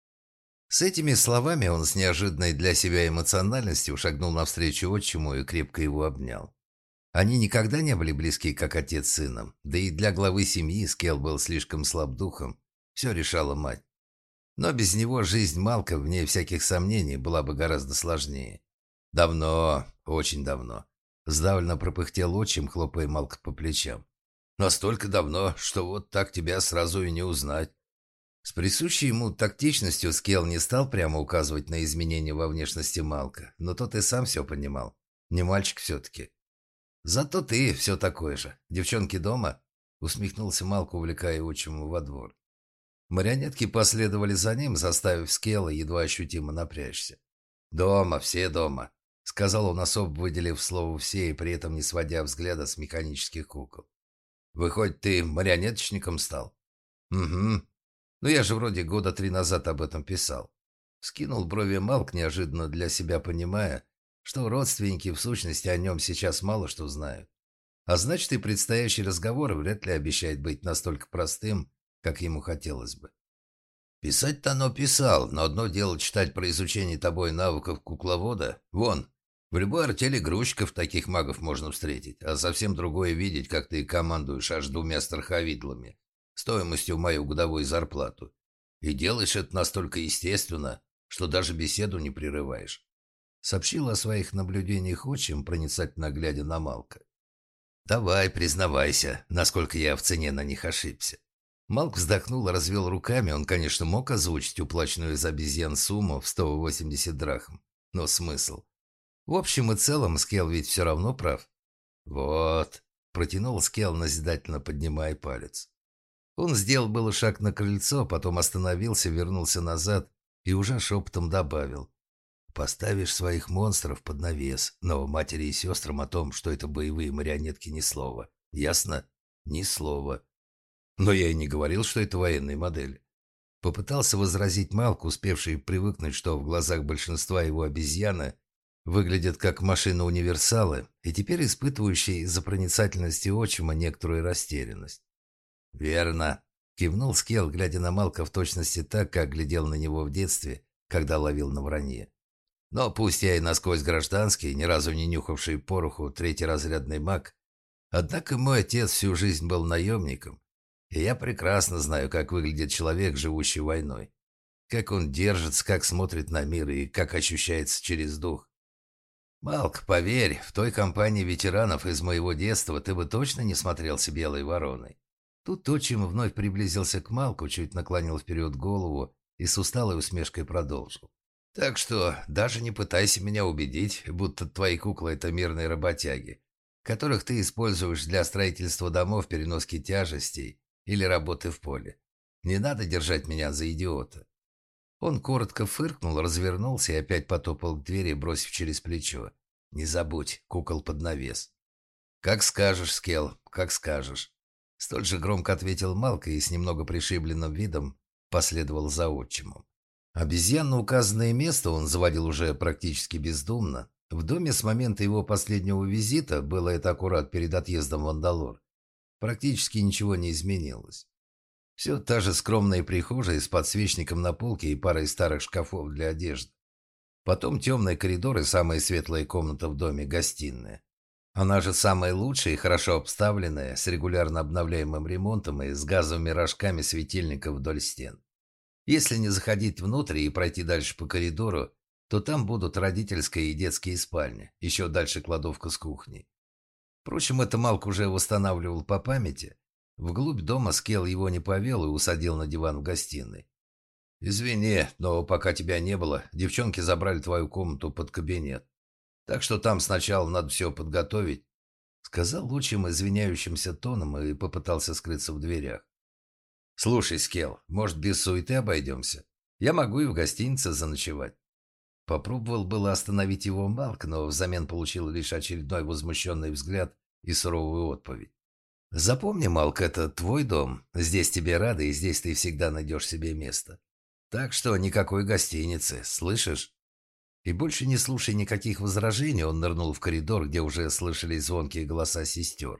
С этими словами он с неожиданной для себя эмоциональностью шагнул навстречу отчиму и крепко его обнял. Они никогда не были близки, как отец с сыном, да и для главы семьи Скел был слишком слаб духом. Все решала мать. Но без него жизнь Малка, вне всяких сомнений, была бы гораздо сложнее. Давно, очень давно. Сдавленно пропыхтел отчим, хлопая Малка по плечам. Настолько давно, что вот так тебя сразу и не узнать. С присущей ему тактичностью Скел не стал прямо указывать на изменения во внешности Малка, но тот и сам все понимал. Не мальчик все-таки. «Зато ты все такой же. Девчонки дома?» — усмехнулся Малк, увлекая отчима во двор. Марионетки последовали за ним, заставив Скела едва ощутимо напрячься. «Дома, все дома», — сказал он, особо выделив слово «все» и при этом не сводя взгляда с механических кукол. «Выходит, ты марионеточником стал?» «Угу. Ну я же вроде года три назад об этом писал». Скинул брови Малк, неожиданно для себя понимая, что родственники в сущности о нем сейчас мало что знают. А значит, и предстоящий разговор вряд ли обещает быть настолько простым, как ему хотелось бы. «Писать-то оно писал, но одно дело читать про изучение тобой навыков кукловода. Вон, в любой артели грузчиков таких магов можно встретить, а совсем другое видеть, как ты командуешь аж двумя страховидлами, стоимостью в мою годовую зарплату. И делаешь это настолько естественно, что даже беседу не прерываешь», — сообщил о своих наблюдениях отчим, проницательно глядя на Малка. «Давай, признавайся, насколько я в цене на них ошибся». Малк вздохнул и развел руками. Он, конечно, мог озвучить уплаченную из обезьян сумму в сто восемьдесят драхм. Но смысл? В общем и целом, Скел ведь все равно прав. «Вот», — протянул Скел, назидательно поднимая палец. Он сделал было шаг на крыльцо, потом остановился, вернулся назад и уже шепотом добавил. «Поставишь своих монстров под навес, но матери и сестрам о том, что это боевые марионетки, ни слова. Ясно? Ни слова». «Но я и не говорил, что это военные модели». Попытался возразить Малк, успевший привыкнуть, что в глазах большинства его обезьяны выглядят как машины-универсалы, и теперь испытывающий из-за проницательности отчима некоторую растерянность. «Верно», — кивнул Скел, глядя на Малка в точности так, как глядел на него в детстве, когда ловил на вранье. «Но пусть я и насквозь гражданский, ни разу не нюхавший пороху третьеразрядный маг, однако мой отец всю жизнь был наемником, и я прекрасно знаю, как выглядит человек, живущий войной. Как он держится, как смотрит на мир и как ощущается через дух. Малк, поверь, в той компании ветеранов из моего детства ты бы точно не смотрелся белой вороной». Тут отчим вновь приблизился к Малку, чуть наклонил вперед голову и с усталой усмешкой продолжил. «Так что даже не пытайся меня убедить, будто твои куклы — это мирные работяги, которых ты используешь для строительства домов, переноски тяжестей или работы в поле. Не надо держать меня за идиота». Он коротко фыркнул, развернулся и опять потопал к двери, бросив через плечо. «Не забудь, кукол под навес». «Как скажешь, Скел, как скажешь». Столь же громко ответил Малк и с немного пришибленным видом последовал за отчимом. Обезьян на указанное место он заводил уже практически бездумно. В доме с момента его последнего визита, было это аккурат перед отъездом в Андалор, практически ничего не изменилось. Все та же скромная прихожая с подсвечником на полке и парой старых шкафов для одежды. Потом темные коридоры, самая светлая комната в доме — гостиная. Она же самая лучшая и хорошо обставленная, с регулярно обновляемым ремонтом и с газовыми рожками светильников вдоль стен. Если не заходить внутрь и пройти дальше по коридору, то там будут родительская и детские спальни, еще дальше кладовка с кухней. Впрочем, это Малк уже восстанавливал по памяти, Вглубь дома Скел его не повел и усадил на диван в гостиной. «Извини, но пока тебя не было, девчонки забрали твою комнату под кабинет. Так что там сначала надо все подготовить», — сказал лучшим извиняющимся тоном и попытался скрыться в дверях. «Слушай, Скел, может, без суеты обойдемся? Я могу и в гостинице заночевать». Попробовал было остановить его Малк, но взамен получил лишь очередной возмущенный взгляд и суровую отповедь. «Запомни, Малк, это твой дом. Здесь тебе рады, и здесь ты всегда найдешь себе место. Так что никакой гостиницы, слышишь?» И больше не слушая никаких возражений, он нырнул в коридор, где уже слышались звонкие голоса сестер.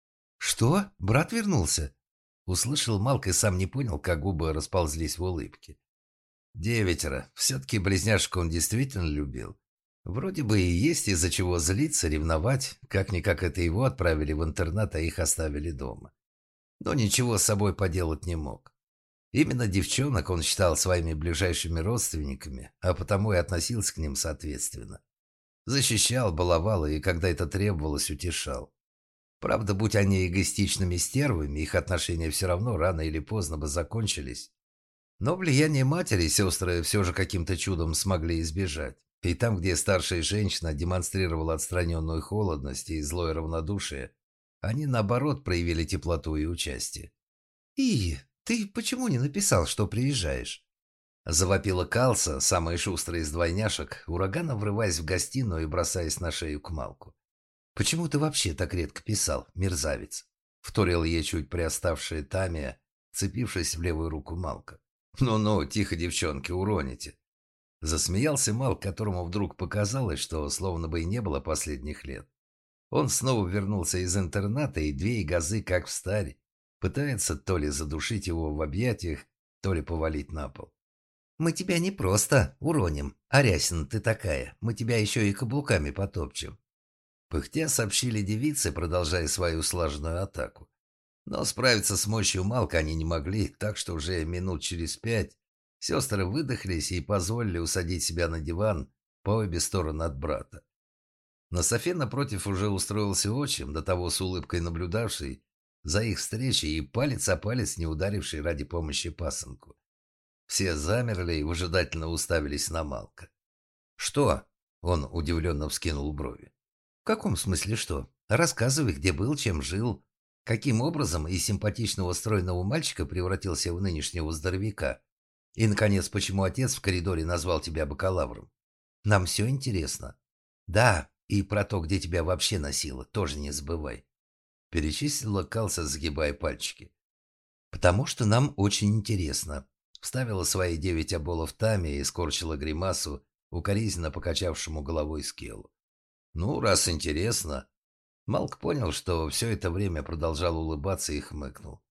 «Что? Брат вернулся?» Услышал Малк и сам не понял, как губы расползлись в улыбке. Девятеро. Все-таки близняшку он действительно любил. Вроде бы и есть из-за чего злиться, ревновать. Как-никак это его отправили в интернат, а их оставили дома. Но ничего с собой поделать не мог. Именно девчонок он считал своими ближайшими родственниками, а потому и относился к ним соответственно. Защищал, баловал и, когда это требовалось, утешал. Правда, будь они эгоистичными стервами, их отношения все равно рано или поздно бы закончились. Но влияние матери сестры все же каким-то чудом смогли избежать. И там, где старшая женщина демонстрировала отстраненную холодность и злое равнодушие, они, наоборот, проявили теплоту и участие. «И ты почему не написал, что приезжаешь?» Завопила Калса, самая шустрая из двойняшек, ураганом врываясь в гостиную и бросаясь на шею к Малку. «Почему ты вообще так редко писал, мерзавец?» Вторила ей чуть приоставшая Тамия, цепившись в левую руку Малка. «Ну-ну, тихо, девчонки, уроните». Засмеялся Малк, которому вдруг показалось, что словно бы и не было последних лет. Он снова вернулся из интерната, и две газы, как встарь, пытается то ли задушить его в объятиях, то ли повалить на пол. «Мы тебя не просто уроним, Арясина ты такая, мы тебя еще и каблуками потопчем». Пыхтя сообщили девицы, продолжая свою слаженную атаку. Но справиться с мощью Малка они не могли, так что уже минут через пять сестры выдохлись и позволили усадить себя на диван по обе стороны от брата. На софе напротив уже устроился отчим, до того с улыбкой наблюдавший за их встречей и палец о палец не ударивший ради помощи пасынку. Все замерли и выжидательно уставились на Малка. «Что?» — он удивленно вскинул брови. «В каком смысле что? Рассказывай, где был, чем жил». Каким образом из симпатичного стройного мальчика превратился в нынешнего здоровяка? И, наконец, почему отец в коридоре назвал тебя бакалавром? Нам все интересно. Да, и про то, где тебя вообще носило, тоже не забывай. Перечислила Калса, сгибая пальчики. Потому что нам очень интересно. Вставила свои девять оболов Тами и скорчила гримасу, укоризненно покачавшему головой Скелу. Ну, раз интересно... Малк понял, что все это время продолжал улыбаться и хмыкнул.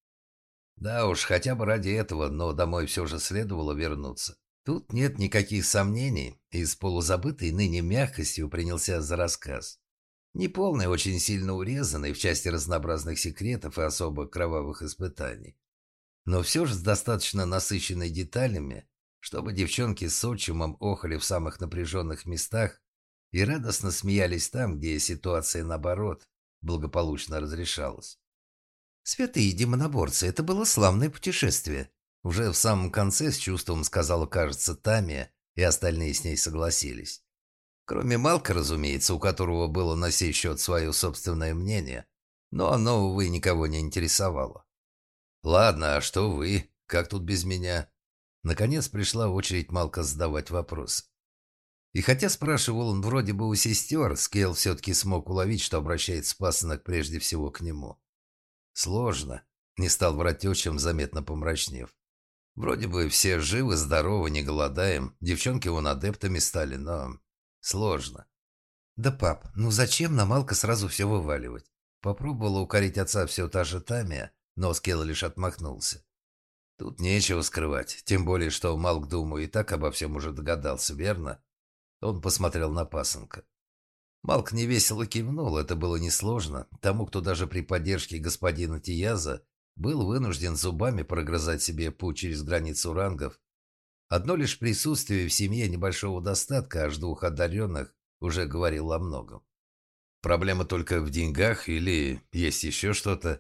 Да уж, хотя бы ради этого, но домой все же следовало вернуться. Тут нет никаких сомнений, и с полузабытой ныне мягкостью принялся за рассказ. Неполный, очень сильно урезанный в части разнообразных секретов и особо кровавых испытаний. Но все же с достаточно насыщенной деталями, чтобы девчонки с отчимом охали в самых напряженных местах и радостно смеялись там, где ситуация, наоборот, благополучно разрешалась. «Святые демоноборцы, это было славное путешествие», — уже в самом конце с чувством сказала, кажется, Тамия, и остальные с ней согласились. Кроме Малка, разумеется, у которого было на сей счет свое собственное мнение, но оно, увы, никого не интересовало. «Ладно, а что вы? Как тут без меня?» Наконец пришла очередь Малка задавать вопросы. И хотя спрашивал он вроде бы у сестер, Скел все-таки смог уловить, что обращается пасынок прежде всего к нему. «Сложно», — не стал врать отчим, заметно помрачнев. «Вроде бы все живы, здоровы, не голодаем, девчонки вон адептами стали, но сложно». «Да, пап, ну зачем на Малка сразу все вываливать?» Попробовала укорить отца все та же Тамия, но Скел лишь отмахнулся. «Тут нечего скрывать, тем более, что Малк, думаю, и так обо всем уже догадался, верно?» Он посмотрел на пасынка. Малк невесело кивнул, это было несложно. Тому, кто даже при поддержке господина Тияза был вынужден зубами прогрызать себе путь через границу рангов. Одно лишь присутствие в семье небольшого достатка аж двух одаренных уже говорило о многом. Проблема только в деньгах или есть еще что-то?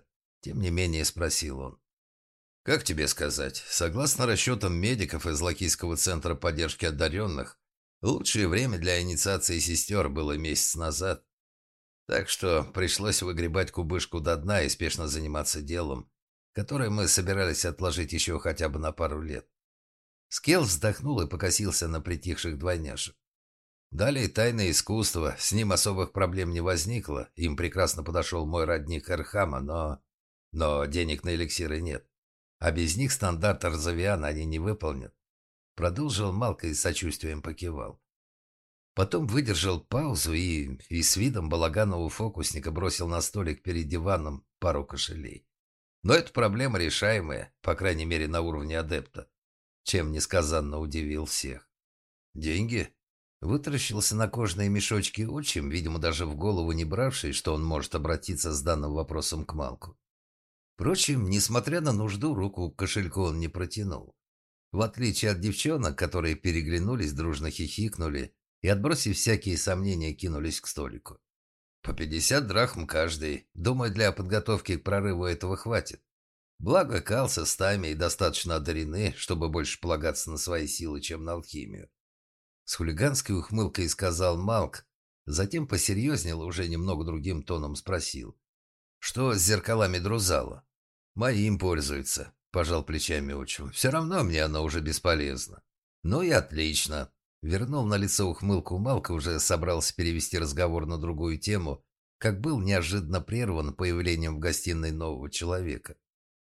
Тем не менее спросил он. «Как тебе сказать? Согласно расчетам медиков из Лакийского центра поддержки одаренных, лучшее время для инициации сестер было месяц назад. Так что пришлось выгребать кубышку до дна и спешно заниматься делом, которое мы собирались отложить еще хотя бы на пару лет». Скелл вздохнул и покосился на притихших двойняшек. Далее тайное искусство, с ним особых проблем не возникло, им прекрасно подошел мой родник Эрхама, но... Но денег на эликсиры нет. А без них стандарт Арзавиана они не выполнят. Продолжил Малка и с сочувствием покивал. Потом выдержал паузу и, и с видом балаганного фокусника бросил на столик перед диваном пару кошелей. Но это проблема решаемая, по крайней мере на уровне адепта, чем несказанно удивил всех. «Деньги?» Вытаращился на кожаные мешочки отчим, видимо, даже в голову не бравший, что он может обратиться с данным вопросом к Малку. Впрочем, несмотря на нужду, руку к кошельку он не протянул. В отличие от девчонок, которые переглянулись, дружно хихикнули и, отбросив всякие сомнения, кинулись к столику. По пятьдесят драхм каждый. Думаю, для подготовки к прорыву этого хватит. Благо, Калса с Тами достаточно одарены, чтобы больше полагаться на свои силы, чем на алхимию. С хулиганской ухмылкой сказал Малк, затем посерьезнел, уже немного другим тоном спросил. «Что с зеркалами Друзала?» «Моим пользуется», — пожал плечами отчим. «Все равно мне оно уже бесполезно». «Ну и отлично». Вернул на лицо ухмылку Малка, уже собрался перевести разговор на другую тему, как был неожиданно прерван появлением в гостиной нового человека.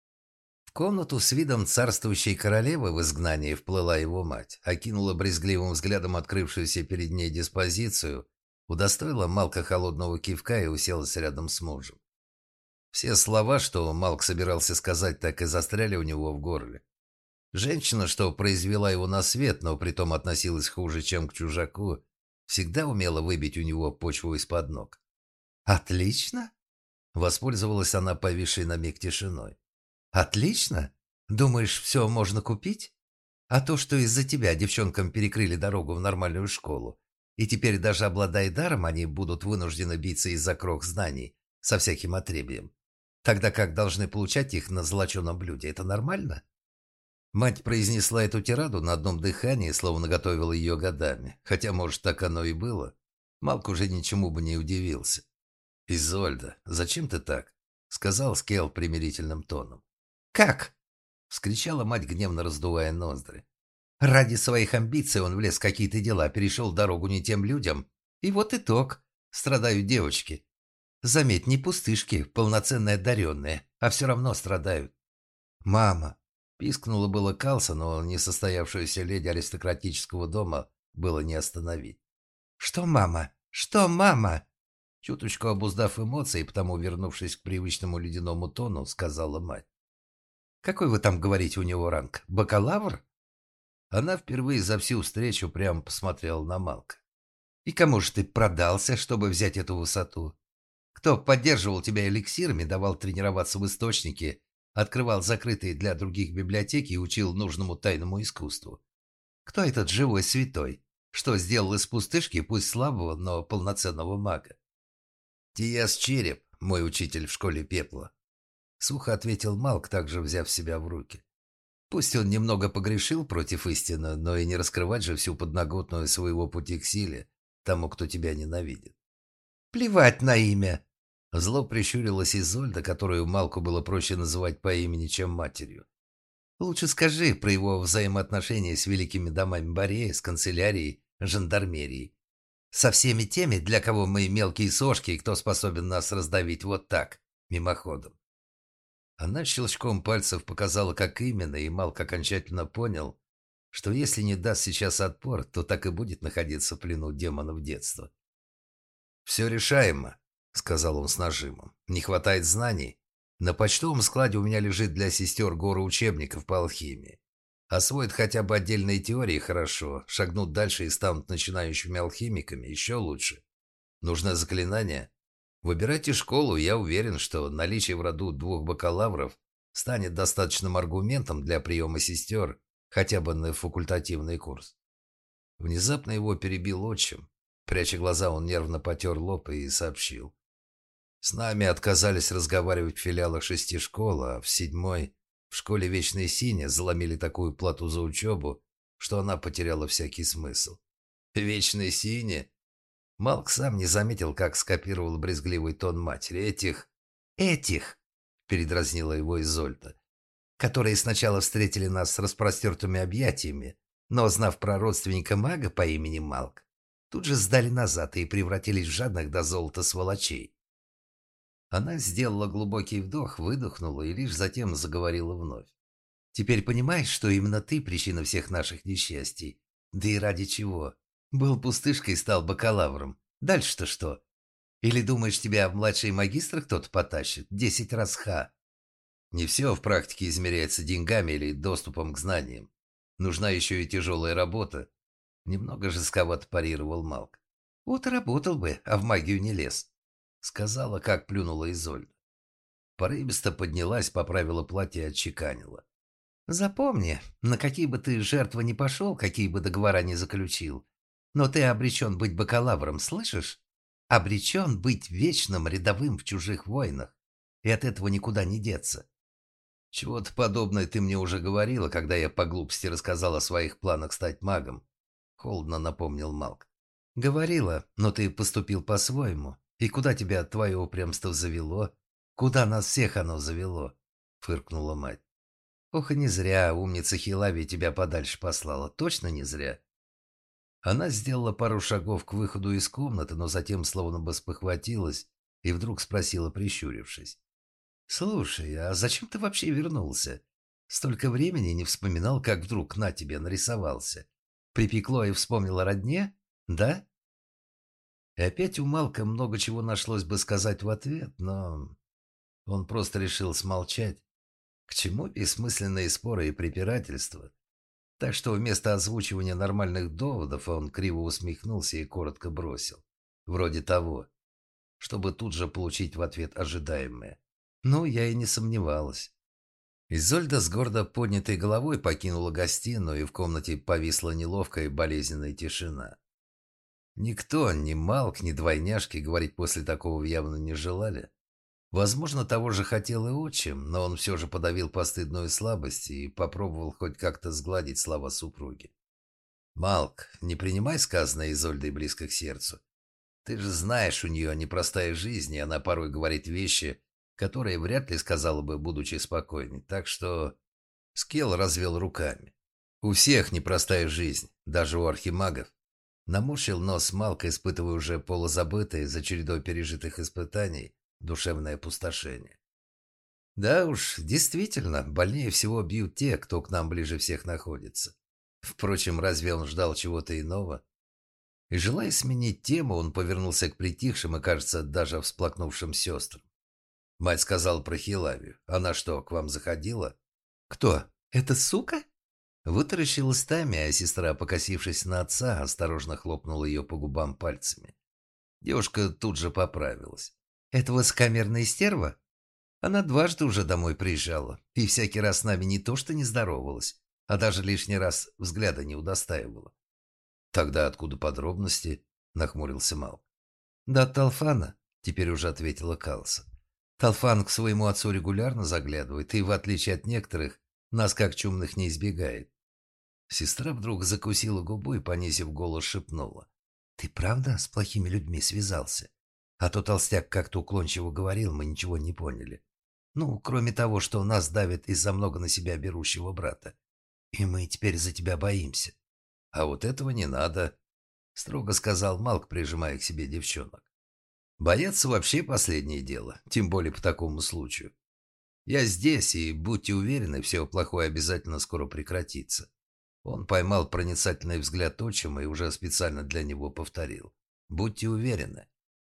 В комнату с видом царствующей королевы в изгнании вплыла его мать, окинула брезгливым взглядом открывшуюся перед ней диспозицию, удостоила Малка холодного кивка и уселась рядом с мужем. Все слова, что Малк собирался сказать, так и застряли у него в горле. Женщина, что произвела его на свет, но притом относилась хуже, чем к чужаку, всегда умела выбить у него почву из-под ног. «Отлично!» — воспользовалась она повисшей на миг тишиной. «Отлично! Думаешь, все можно купить? А то, что из-за тебя девчонкам перекрыли дорогу в нормальную школу, и теперь даже обладая даром, они будут вынуждены биться из-за крох знаний со всяким отребием, тогда как должны получать их на золоченом блюде, это нормально?» Мать произнесла эту тираду на одном дыхании, словно готовила ее годами, хотя, может, так оно и было. Малк уже ничему бы не удивился. «Изольда, зачем ты так?» — сказал Скелл примирительным тоном. «Как?» — вскричала мать, гневно раздувая ноздри. «Ради своих амбиций он влез в какие-то дела, перешел дорогу не тем людям. И вот итог. Страдают девочки. Заметь, не пустышки, полноценные одаренные, а все равно страдают». «Мама!» — пискнула было Калса, но несостоявшуюся леди аристократического дома было не остановить. «Что, мама? Что, мама?» Чуточку обуздав эмоции, потому вернувшись к привычному ледяному тону, сказала мать. «Какой вы там говорите у него ранг? Бакалавр?» Она впервые за всю встречу прямо посмотрела на Малка. «И кому же ты продался, чтобы взять эту высоту? Кто поддерживал тебя эликсирами, давал тренироваться в источнике, открывал закрытые для других библиотеки и учил нужному тайному искусству? Кто этот живой святой, что сделал из пустышки пусть слабого, но полноценного мага?» «Тияс Череп, мой учитель в школе пепла», — сухо ответил Малк, также взяв себя в руки. «Пусть он немного погрешил против истины, но и не раскрывать же всю подноготную своего пути к силе тому, кто тебя ненавидит». «Плевать на имя!» — зло прищурилась Изольда, которую Малку было проще называть по имени, чем матерью. «Лучше скажи про его взаимоотношения с великими домами Борея, с канцелярией, жандармерией. Со всеми теми, для кого мы мелкие сошки и кто способен нас раздавить вот так, мимоходом». Она щелчком пальцев показала, как именно, и Малк окончательно понял, что если не даст сейчас отпор, то так и будет находиться в плену демонов детства. «Все решаемо», — сказал он с нажимом. «Не хватает знаний. На почтовом складе у меня лежит для сестер гора учебников по алхимии. Освоят хотя бы отдельные теории хорошо, шагнут дальше и станут начинающими алхимиками еще лучше. Нужно заклинание. Выбирайте школу, я уверен, что наличие в роду двух бакалавров станет достаточным аргументом для приема сестер хотя бы на факультативный курс». Внезапно его перебил отчим. Пряча глаза, он нервно потер лоб и сообщил. С нами отказались разговаривать в филиалах шести школ, а в седьмой, в школе Вечной Сине, заломили такую плату за учебу, что она потеряла всякий смысл. Вечной Сине? Малк сам не заметил, как скопировал брезгливый тон матери. Этих... Этих! Передразнила его Изольда. Которые сначала встретили нас с распростертыми объятиями, но, знав про родственника мага по имени Малк, тут же сдали назад и превратились в жадных до золота сволочей. Она сделала глубокий вдох, выдохнула и лишь затем заговорила вновь. «Теперь понимаешь, что именно ты причина всех наших несчастий? Да и ради чего? Был пустышкой и стал бакалавром. Дальше-то что? Или думаешь, тебя в младшие магистры кто-то потащит? Десять раз ха!» Не все в практике измеряется деньгами или доступом к знаниям. Нужна еще и тяжелая работа. Немного жестковато парировал Малк. «Вот и работал бы, а в магию не лез», — сказала, как плюнула Изольда. Порывисто поднялась, поправила платье и отчеканила. «Запомни, на какие бы ты жертвы ни пошел, какие бы договора ни заключил, но ты обречен быть бакалавром, слышишь? Обречен быть вечным рядовым в чужих войнах, и от этого никуда не деться». «Чего-то подобное ты мне уже говорила, когда я по глупости рассказал о своих планах стать магом», — холодно напомнил Малк. «Говорила, но ты поступил по-своему. И куда тебя твое упрямство завело? Куда нас всех оно завело?» — фыркнула мать. «Ох, и не зря умница Хилави тебя подальше послала. Точно не зря». Она сделала пару шагов к выходу из комнаты, но затем словно бы спохватилась и вдруг спросила, прищурившись. «Слушай, а зачем ты вообще вернулся? Столько времени не вспоминал, как вдруг на тебе нарисовался. Припекло и вспомнил о родне? Да?» И опять у Малка много чего нашлось бы сказать в ответ, но он просто решил смолчать. К чему бессмысленные споры и препирательства? Так что вместо озвучивания нормальных доводов он криво усмехнулся и коротко бросил. Вроде того, чтобы тут же получить в ответ ожидаемое. Ну, я и не сомневалась. Изольда с гордо поднятой головой покинула гостиную, и в комнате повисла неловкая и болезненная тишина. Никто, ни Малк, ни двойняшки, говорить после такого явно не желали. Возможно, того же хотел и отчим, но он все же подавил постыдную слабость и попробовал хоть как-то сгладить слова супруги. «Малк, не принимай сказанное Изольдой близко к сердцу. Ты же знаешь, у нее непростая жизнь, и она порой говорит вещи, которые вряд ли сказала бы, будучи спокойной. Так что...» Скелл развел руками. «У всех непростая жизнь, даже у архимагов». Наморщил нос Малка, испытывая уже полузабытые за чередой пережитых испытаний душевное опустошение. «Да уж, действительно, больнее всего бьют те, кто к нам ближе всех находится. Впрочем, разве он ждал чего-то иного?» И, желая сменить тему, он повернулся к притихшим и, кажется, даже всплакнувшим сестрам. Мать сказала про Хилавию. Она что, к вам заходила? «Кто? Эта сука?» Вытаращилась Тами, а сестра, покосившись на отца, осторожно хлопнула ее по губам пальцами. Девушка тут же поправилась. «Это высокомерная стерва? Она дважды уже домой приезжала, и всякий раз с нами не то что не здоровалась, а даже лишний раз взгляда не удостаивала». «Тогда откуда подробности?» — нахмурился Мал. «Да от Талфана», — теперь уже ответила Калса. «Талфан к своему отцу регулярно заглядывает, и, в отличие от некоторых, нас как чумных не избегает». Сестра вдруг закусила губу и, понизив голос, шепнула. «Ты правда с плохими людьми связался? А то толстяк как-то уклончиво говорил, мы ничего не поняли. Ну, кроме того, что нас давит из-за много на себя берущего брата. И мы теперь за тебя боимся». «А вот этого не надо», — строго сказал Малк, прижимая к себе девчонок. «Бояться вообще последнее дело, тем более по такому случаю. Я здесь, и будьте уверены, все плохое обязательно скоро прекратится». Он поймал проницательный взгляд отчима и уже специально для него повторил. «Будьте уверены».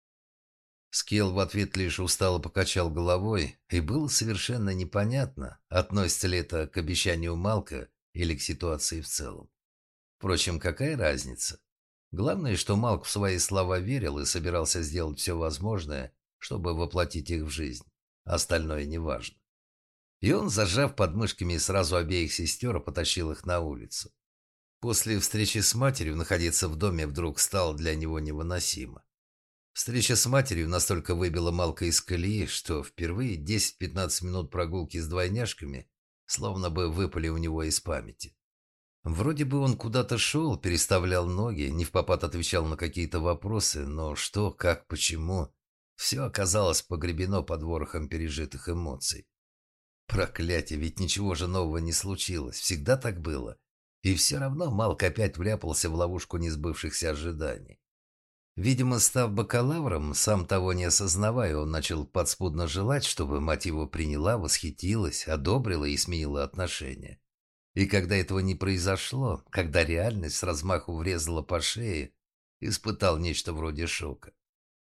Скилл в ответ лишь устало покачал головой, и было совершенно непонятно, относится ли это к обещанию Малка или к ситуации в целом. Впрочем, какая разница? Главное, что Малк в свои слова верил и собирался сделать все возможное, чтобы воплотить их в жизнь. Остальное неважно. И он, зажав подмышками сразу обеих сестер, потащил их на улицу. После встречи с матерью находиться в доме вдруг стало для него невыносимо. Встреча с матерью настолько выбила Малка из колеи, что впервые десять-пятнадцать минут прогулки с двойняшками словно бы выпали у него из памяти. Вроде бы он куда-то шел, переставлял ноги, невпопад отвечал на какие-то вопросы, но что, как, почему, все оказалось погребено под ворохом пережитых эмоций. Проклятие, ведь ничего же нового не случилось, всегда так было. И все равно Малк опять вляпался в ловушку несбывшихся ожиданий. Видимо, став бакалавром, сам того не осознавая, он начал подспудно желать, чтобы мать его приняла, восхитилась, одобрила и сменила отношения. И когда этого не произошло, когда реальность с размаху врезала по шее, испытал нечто вроде шока.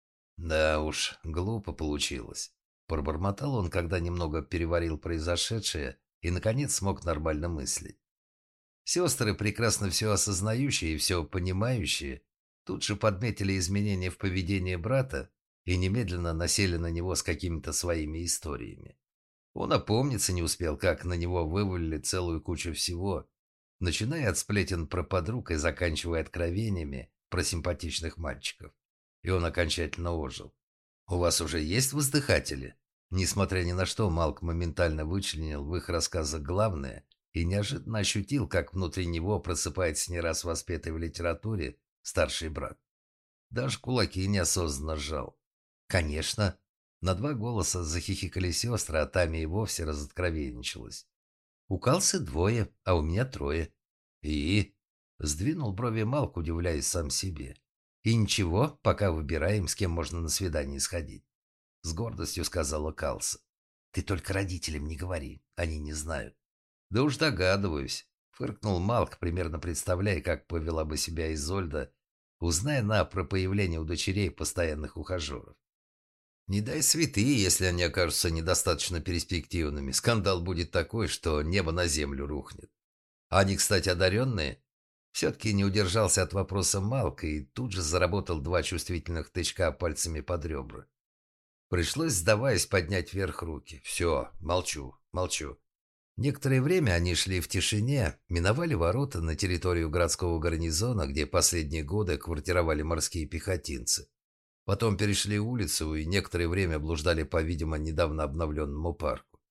Да уж, глупо получилось. Пробормотал он, когда немного переварил произошедшее и, наконец, смог нормально мыслить. Сестры, прекрасно все осознающие и все понимающие, тут же подметили изменения в поведении брата и немедленно насели на него с какими-то своими историями. Он опомниться не успел, как на него вывалили целую кучу всего, начиная от сплетен про подруг и заканчивая откровениями про симпатичных мальчиков. И он окончательно ожил. «У вас уже есть воздыхатели?» Несмотря ни на что, Малк моментально вычленил в их рассказах главное и неожиданно ощутил, как внутри него просыпается не раз воспетый в литературе старший брат. Даже кулаки неосознанно сжал. «Конечно!» На два голоса захихикали сестры, а Тами и вовсе разоткровенничалась. «У Калсы двое, а у меня трое». «И?» Сдвинул брови Малк, удивляясь сам себе. «И ничего, пока выбираем, с кем можно на свидание сходить», — с гордостью сказала Калса. «Ты только родителям не говори, они не знают». «Да уж догадываюсь», — фыркнул Малк, примерно представляя, как повела бы себя Изольда, узная она про появление у дочерей постоянных ухажеров. Не дай святые, если они окажутся недостаточно перспективными. Скандал будет такой, что небо на землю рухнет. Они, кстати, одаренные. Все-таки не удержался от вопроса Малка и тут же заработал два чувствительных тычка пальцами под ребра. Пришлось, сдаваясь, поднять вверх руки. Все, молчу, молчу. Некоторое время они шли в тишине, миновали ворота на территорию городского гарнизона, где последние годы квартировали морские пехотинцы. Потом перешли улицу и некоторое время блуждали по, видимо, недавно обновленному парку.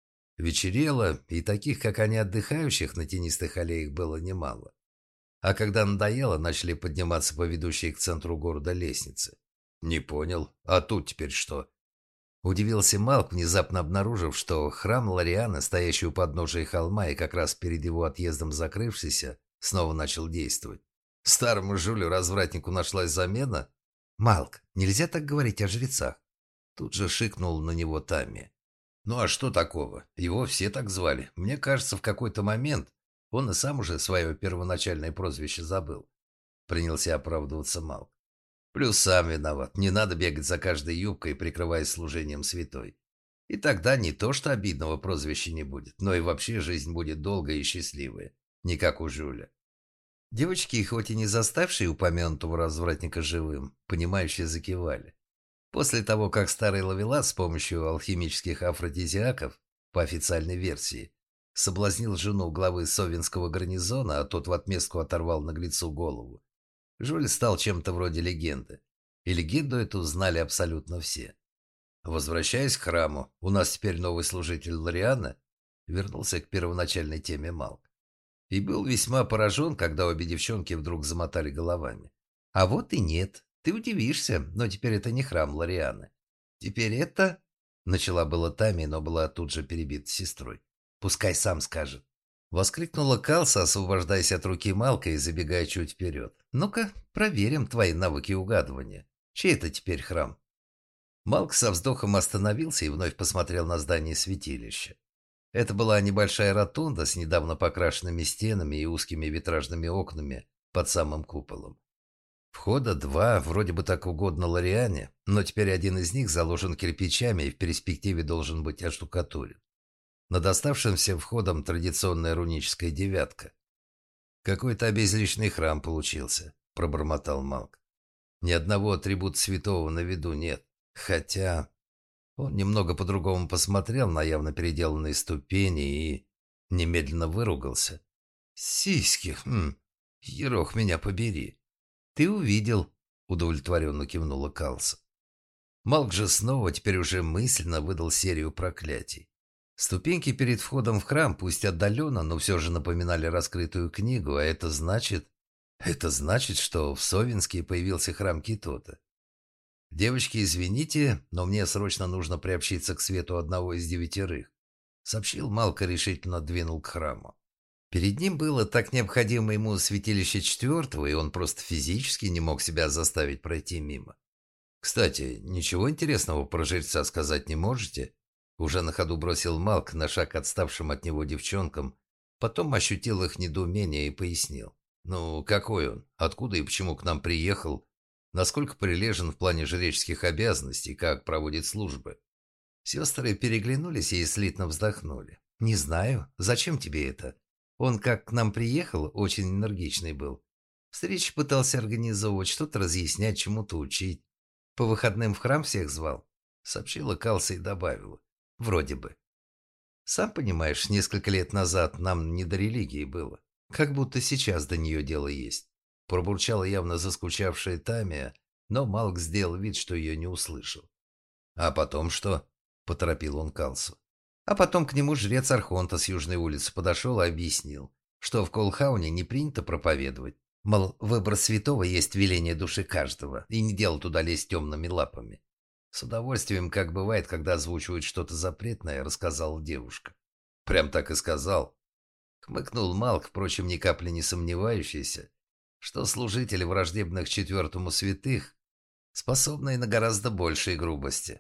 Вечерело, и таких, как они, отдыхающих на тенистых аллеях было немало. А когда надоело, начали подниматься по ведущей к центру города лестнице. «Не понял. А тут теперь что?» Удивился Малк, внезапно обнаружив, что храм Лорианы, стоящий у подножия холма и как раз перед его отъездом закрывшийся, снова начал действовать. Старому жулю-развратнику нашлась замена? «Малк, нельзя так говорить о жрецах!» Тут же шикнул на него Тамми. «Ну а что такого? Его все так звали. Мне кажется, в какой-то момент он и сам уже свое первоначальное прозвище забыл». Принялся оправдываться Малк. «Плюс сам виноват. Не надо бегать за каждой юбкой, прикрываясь служением святой. И тогда не то, что обидного прозвища не будет, но и вообще жизнь будет долгая и счастливая. Не как у Жюля». Девочки, хоть и не заставшие упомянутого развратника живым, понимающие закивали. После того, как старый Ловелас с помощью алхимических афродизиаков, по официальной версии, соблазнил жену главы Совинского гарнизона, а тот в отместку оторвал наглецу голову, Жюль стал чем-то вроде легенды. И легенду эту знали абсолютно все. Возвращаясь к храму, у нас теперь новый служитель Лориана, вернулся к первоначальной теме Малк. И был весьма поражен, когда обе девчонки вдруг замотали головами. «А вот и нет. Ты удивишься, но теперь это не храм Лорианы. Теперь это...» Начала была Тами, но была тут же перебита сестрой. «Пускай сам скажет». Воскликнула Калса, освобождаясь от руки Малка и забегая чуть вперед. «Ну-ка, проверим твои навыки угадывания. Чей это теперь храм?» Малк со вздохом остановился и вновь посмотрел на здание святилища. Это была небольшая ротонда с недавно покрашенными стенами и узкими витражными окнами под самым куполом. Входа два, вроде бы так угодно Лориане, но теперь один из них заложен кирпичами и в перспективе должен быть оштукатурен. Над оставшимся входом традиционная руническая девятка. «Какой-то обезличенный храм получился», — пробормотал Малк. «Ни одного атрибута святого на виду нет. Хотя...» Он немного по-другому посмотрел на явно переделанные ступени и немедленно выругался. «Сиськи, хм, ерох меня побери». «Ты увидел», — удовлетворенно кивнула Калса. Малк же снова, теперь уже мысленно, выдал серию проклятий. Ступеньки перед входом в храм, пусть отдаленно, но все же напоминали раскрытую книгу, а это значит... Это значит, что в Совинске появился храм Китота. «Девочки, извините, но мне срочно нужно приобщиться к свету одного из девятерых», — сообщил Малк и решительно двинул к храму. Перед ним было так необходимо ему святилище четвертого, и он просто физически не мог себя заставить пройти мимо. «Кстати, ничего интересного про жреца сказать не можете?» Уже на ходу бросил Малк на шаг отставшим от него девчонкам, потом ощутил их недоумение и пояснил. «Ну, какой он? Откуда и почему к нам приехал? Насколько прилежен в плане жреческих обязанностей, как проводит службы?» Сестры переглянулись и слитно вздохнули. «Не знаю. Зачем тебе это? Он как к нам приехал, очень энергичный был. Встречи пытался организовывать, что-то разъяснять, чему-то учить. По выходным в храм всех звал», — сообщила Калса и добавила. «Вроде бы. Сам понимаешь, несколько лет назад нам не до религии было. Как будто сейчас до нее дело есть». Пробурчала явно заскучавшая Тамия, но Малк сделал вид, что ее не услышал. «А потом что?» — поторопил он Калсу. А потом к нему жрец Архонта с Южной улицы подошел и объяснил, что в Колхауне не принято проповедовать. Мол, выбор святого есть веление души каждого, и не дело туда лезть темными лапами. С удовольствием, как бывает, когда озвучивают что-то запретное, рассказала девушка. «Прям так и сказал?» Хмыкнул Малк, впрочем, ни капли не сомневающийся, что служители враждебных четвертому святых способны на гораздо большие грубости.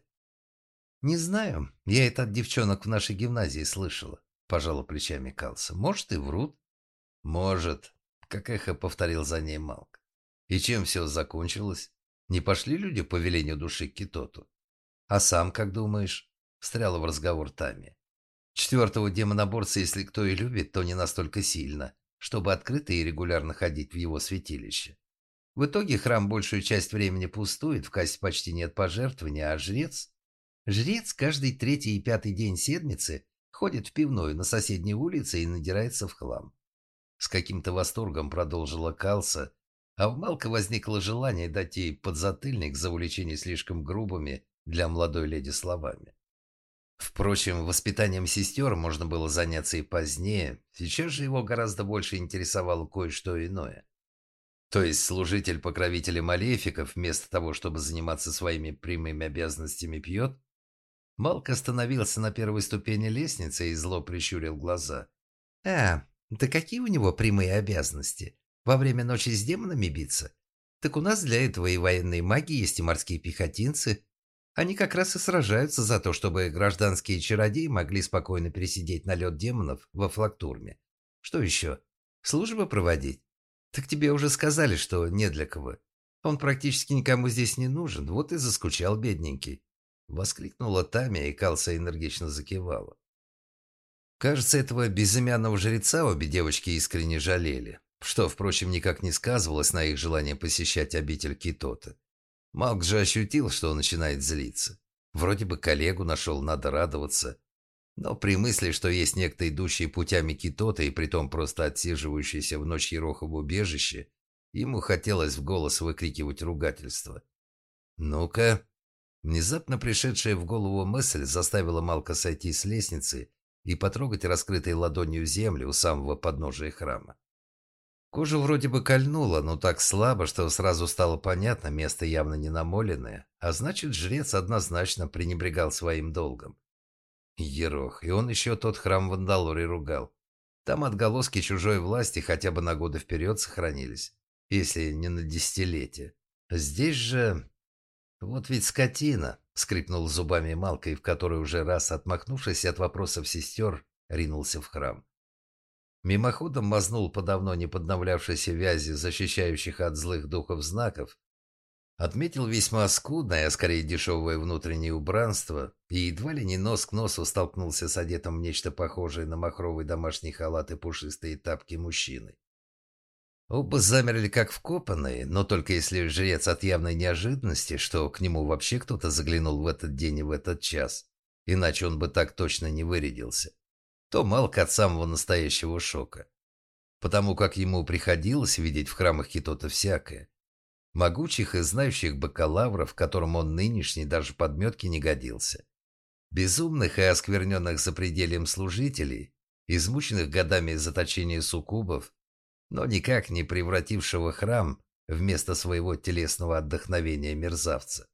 «Не знаю, я это от девчонок в нашей гимназии слышала», — пожала плечами Калса. «Может, и врут?» «Может», — как эхо повторил за ней Малк. «И чем все закончилось? Не пошли люди по велению души к Китоту? А сам, как думаешь?» — встряла в разговор Тами. «Четвертого демоноборца, если кто и любит, то не настолько сильно, чтобы открыто и регулярно ходить в его святилище. В итоге храм большую часть времени пустует, в кассе почти нет пожертвований, а жрец... Жрец каждый третий и пятый день седмицы ходит в пивную на соседней улице и надирается в хлам». С каким-то восторгом продолжила Калса, а у Малка возникло желание дать ей подзатыльник за увлечение слишком грубыми для молодой леди словами. Впрочем, воспитанием сестер можно было заняться и позднее, сейчас же его гораздо больше интересовало кое-что иное. То есть служитель покровителя малефиков вместо того, чтобы заниматься своими прямыми обязанностями, пьет? Малк остановился на первой ступени лестницы и зло прищурил глаза. «А, да какие у него прямые обязанности? Во время ночи с демонами биться? Так у нас для этого и военные маги есть, и морские пехотинцы. Они как раз и сражаются за то, чтобы гражданские чародеи могли спокойно пересидеть налет демонов во флактурме. Что еще? Службы проводить? Так тебе уже сказали, что не для кого. Он практически никому здесь не нужен, вот и заскучал бедненький». Воскликнула Тамия, и Калса энергично закивала. Кажется, этого безымянного жреца обе девочки искренне жалели, что, впрочем, никак не сказывалось на их желании посещать обитель Китота. Малк же ощутил, что он начинает злиться. Вроде бы коллегу нашел, надо радоваться. Но при мысли, что есть некто, идущий путями Китота и притом просто отсиживающийся в ночь Ерохов в убежище, ему хотелось в голос выкрикивать ругательство. «Ну-ка!» Внезапно пришедшая в голову мысль заставила Малка сойти с лестницы и потрогать раскрытой ладонью землю у самого подножия храма. Кожу вроде бы кольнуло, но так слабо, что сразу стало понятно, место явно не намоленное, а значит, жрец однозначно пренебрегал своим долгом. Ерох, и он еще тот храм в Андалоре ругал. Там отголоски чужой власти хотя бы на годы вперед сохранились, если не на десятилетия. Здесь же... «Вот ведь скотина!» — скрипнул зубами Малкой, в который уже раз, отмахнувшись от вопросов сестер, ринулся в храм. Мимоходом мазнул по давно не подновлявшейся вязи защищающих от злых духов знаков, отметил весьма скудное, а скорее дешевое внутреннее убранство и едва ли не нос к носу столкнулся с одетым в нечто похожее на махровый домашний халат и пушистые тапки мужчиной. Оба замерли как вкопанные, но только если жрец от явной неожиданности, что к нему вообще кто-то заглянул в этот день и в этот час, иначе он бы так точно не вырядился, то Малк от самого настоящего шока. Потому как ему приходилось видеть в храмах Китота всякое. Могучих и знающих бакалавров, которым он нынешний даже подметки не годился. Безумных и оскверненных запредельем служителей, измученных годами заточения суккубов, но никак не превратившего храм вместо своего телесного отдохновения мерзавца.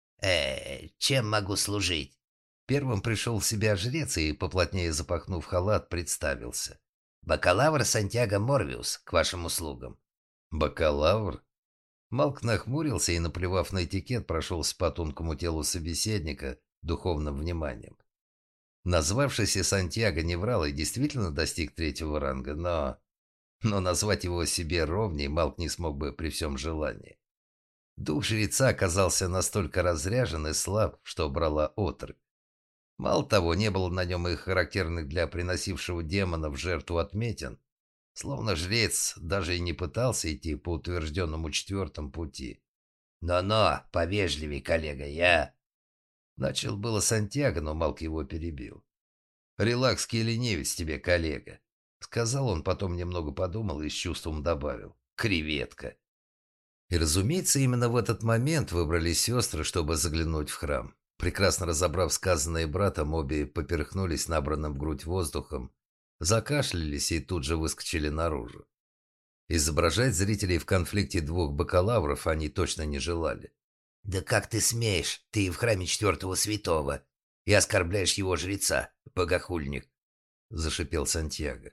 «Э, чем могу служить?» Первым пришел в себя жрец и, поплотнее запахнув халат, представился. «Бакалавр Сантьяго Морвиус, к вашим услугам». «Бакалавр?» Малк нахмурился и, наплевав на этикет, прошелся по тонкому телу собеседника духовным вниманием. Назвавшийся Сантьяго не врал и действительно достиг третьего ранга, но... Но назвать его себе ровней Малк не смог бы при всем желании. Дух жреца оказался настолько разряжен и слаб, что брала отрыв. Мало того, не было на нем и характерных для приносившего демона в жертву отметин, словно жрец даже и не пытался идти по утвержденному четвертому пути. «Но-но, повежливей, коллега, я...» Начал было Сантьяго, но Малк его перебил. «Релакский ленивец тебе, коллега», — сказал он, потом немного подумал и с чувством добавил. «Креветка». И, разумеется, именно в этот момент выбрались сестры, чтобы заглянуть в храм. Прекрасно разобрав сказанное братом, обе поперхнулись набранным в грудь воздухом, закашлялись и тут же выскочили наружу. Изображать зрителей в конфликте двух бакалавров они точно не желали. «Да как ты смеешь? Ты в храме четвертого святого и оскорбляешь его жреца, богохульник!» — зашипел Сантьяго.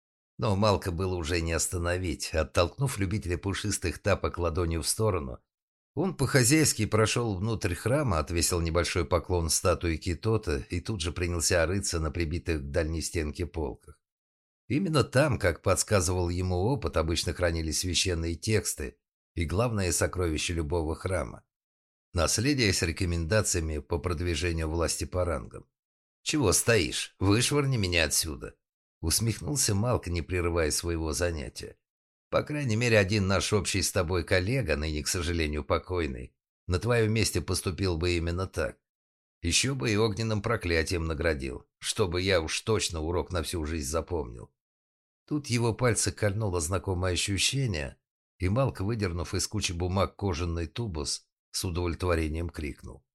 Но Малка было уже не остановить. Оттолкнув любителя пушистых тапок ладонью в сторону, он по-хозяйски прошел внутрь храма, отвесил небольшой поклон статуе Китота и тут же принялся рыться на прибитых к дальней стенке полках. Именно там, как подсказывал ему опыт, обычно хранились священные тексты и главное сокровище любого храма. Наследие с рекомендациями по продвижению власти по рангам. «Чего стоишь? Вышвырни меня отсюда!» Усмехнулся Малк, не прерывая своего занятия. «По крайней мере, один наш общий с тобой коллега, ныне, к сожалению, покойный, на твоем месте поступил бы именно так. Еще бы и огненным проклятием наградил, чтобы я уж точно урок на всю жизнь запомнил». Тут его пальцы кольнуло знакомое ощущение, и Малк, выдернув из кучи бумаг кожаный тубус, с удовлетворением крикнул.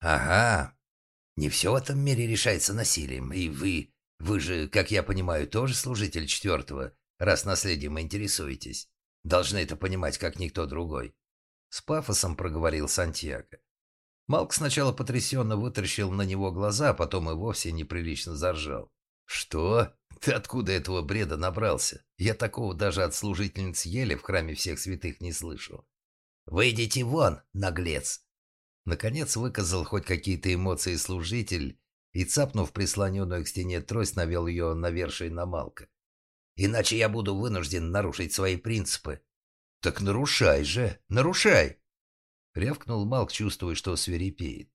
«Ага, не все в этом мире решается насилием, и вы, вы же, как я понимаю, тоже служитель четвертого, раз наследием интересуетесь. Должны это понимать, как никто другой». С пафосом проговорил Сантьяго. Малк сначала потрясенно вытаращил на него глаза, а потом и вовсе неприлично заржал. «Что? Ты откуда этого бреда набрался? Я такого даже от служительниц ели в храме всех святых не слышал». «Выйдите вон, наглец!» Наконец выказал хоть какие-то эмоции служитель и, цапнув прислоненную к стене трость, навел ее навершие на Малка. «Иначе я буду вынужден нарушить свои принципы». «Так нарушай же, нарушай!» Рявкнул Малк, чувствуя, что свирепеет.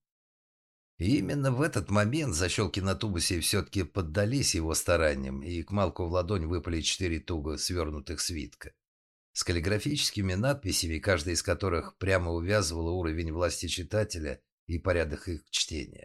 И именно в этот момент защелки на тубусе все-таки поддались его стараниям, и к Малку в ладонь выпали четыре туго свернутых свитка с каллиграфическими надписями, каждая из которых прямо увязывала уровень власти читателя и порядок их чтения.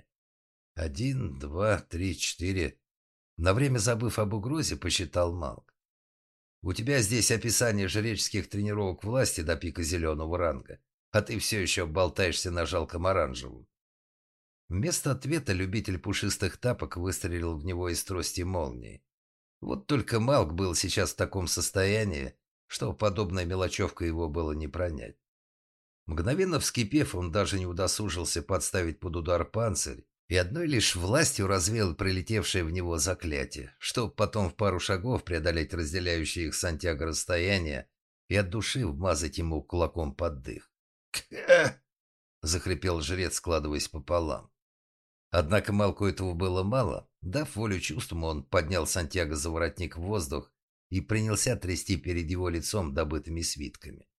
Один, два, три, четыре. На время забыв об угрозе, посчитал Малк. «У тебя здесь описание жреческих тренировок власти до пика зеленого ранга, а ты все еще болтаешься на жалком оранжевом». Вместо ответа любитель пушистых тапок выстрелил в него из трости молнии. Вот только Малк был сейчас в таком состоянии, что подобная мелочевка его было не пронять. Мгновенно вскипев, он даже не удосужился подставить под удар панцирь и одной лишь властью развеял прилетевшее в него заклятие, чтобы потом в пару шагов преодолеть разделяющие их Сантьяго расстояние и от души вмазать ему кулаком под дых. «Кхе!» — захрипел жрец, складываясь пополам. Однако Малку этого было мало. Дав волю чувствам, он поднял Сантьяго за воротник в воздух и принялся трясти перед его лицом добытыми свитками.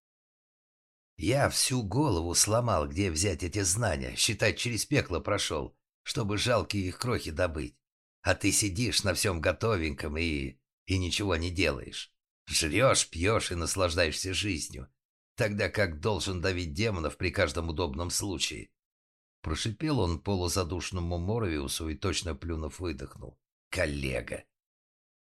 «Я всю голову сломал, где взять эти знания, считать, через пекло прошел, чтобы жалкие их крохи добыть. А ты сидишь на всем готовеньком и... и ничего не делаешь. Жрешь, пьешь и наслаждаешься жизнью, тогда как должен давить демонов при каждом удобном случае». Прошипел он полузадушному Морвиусу и, точно плюнув, выдохнул. «Коллега!»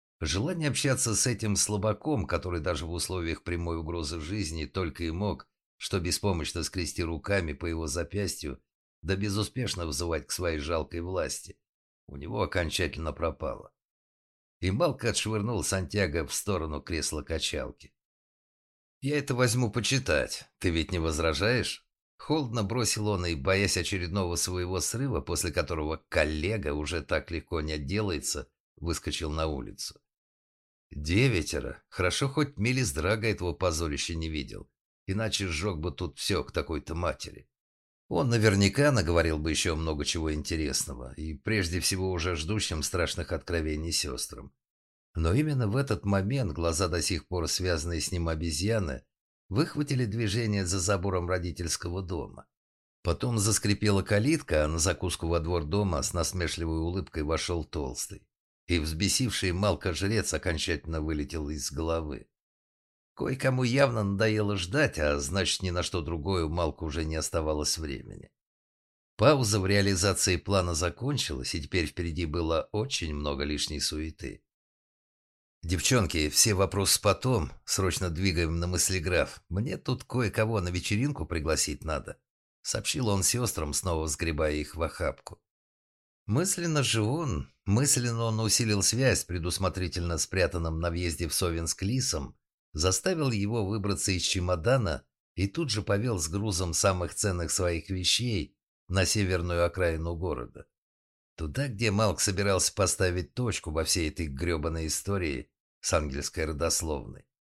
Желание общаться с этим слабаком, который даже в условиях прямой угрозы жизни только и мог что беспомощно скрести руками по его запястью, да безуспешно вызывать к своей жалкой власти, у него окончательно пропало. И Малк отшвырнул Сантьяго в сторону кресла-качалки. «Я это возьму почитать. Ты ведь не возражаешь?» Холодно бросил он и, боясь очередного своего срыва, после которого коллега уже так легко не отделается, выскочил на улицу. Девятеро. Хорошо, хоть Мелис Драга этого позорища не видел. Иначе сжег бы тут все к такой-то матери. Он наверняка наговорил бы еще много чего интересного, и прежде всего уже ждущим страшных откровений сестрам. Но именно в этот момент глаза, до сих пор связанные с ним обезьяны, выхватили движение за забором родительского дома. Потом заскрипела калитка, а на закуску во двор дома с насмешливой улыбкой вошел Толстый. И взбесивший Малка-жрец окончательно вылетел из головы. Кое-кому явно надоело ждать, а значит, ни на что другое у Малка уже не оставалось времени. Пауза в реализации плана закончилась, и теперь впереди было очень много лишней суеты. «Девчонки, все вопросы потом. Срочно двигаем на мыслеграф. Мне тут кое-кого на вечеринку пригласить надо», — сообщил он сестрам, снова сгребая их в охапку. Мысленно же он, мысленно он усилил связь с предусмотрительно спрятанным на въезде в Совинск лисом, заставил его выбраться из чемодана и тут же повел с грузом самых ценных своих вещей на северную окраину города. Туда, где Малк собирался поставить точку во всей этой гребаной истории с ангельской родословной.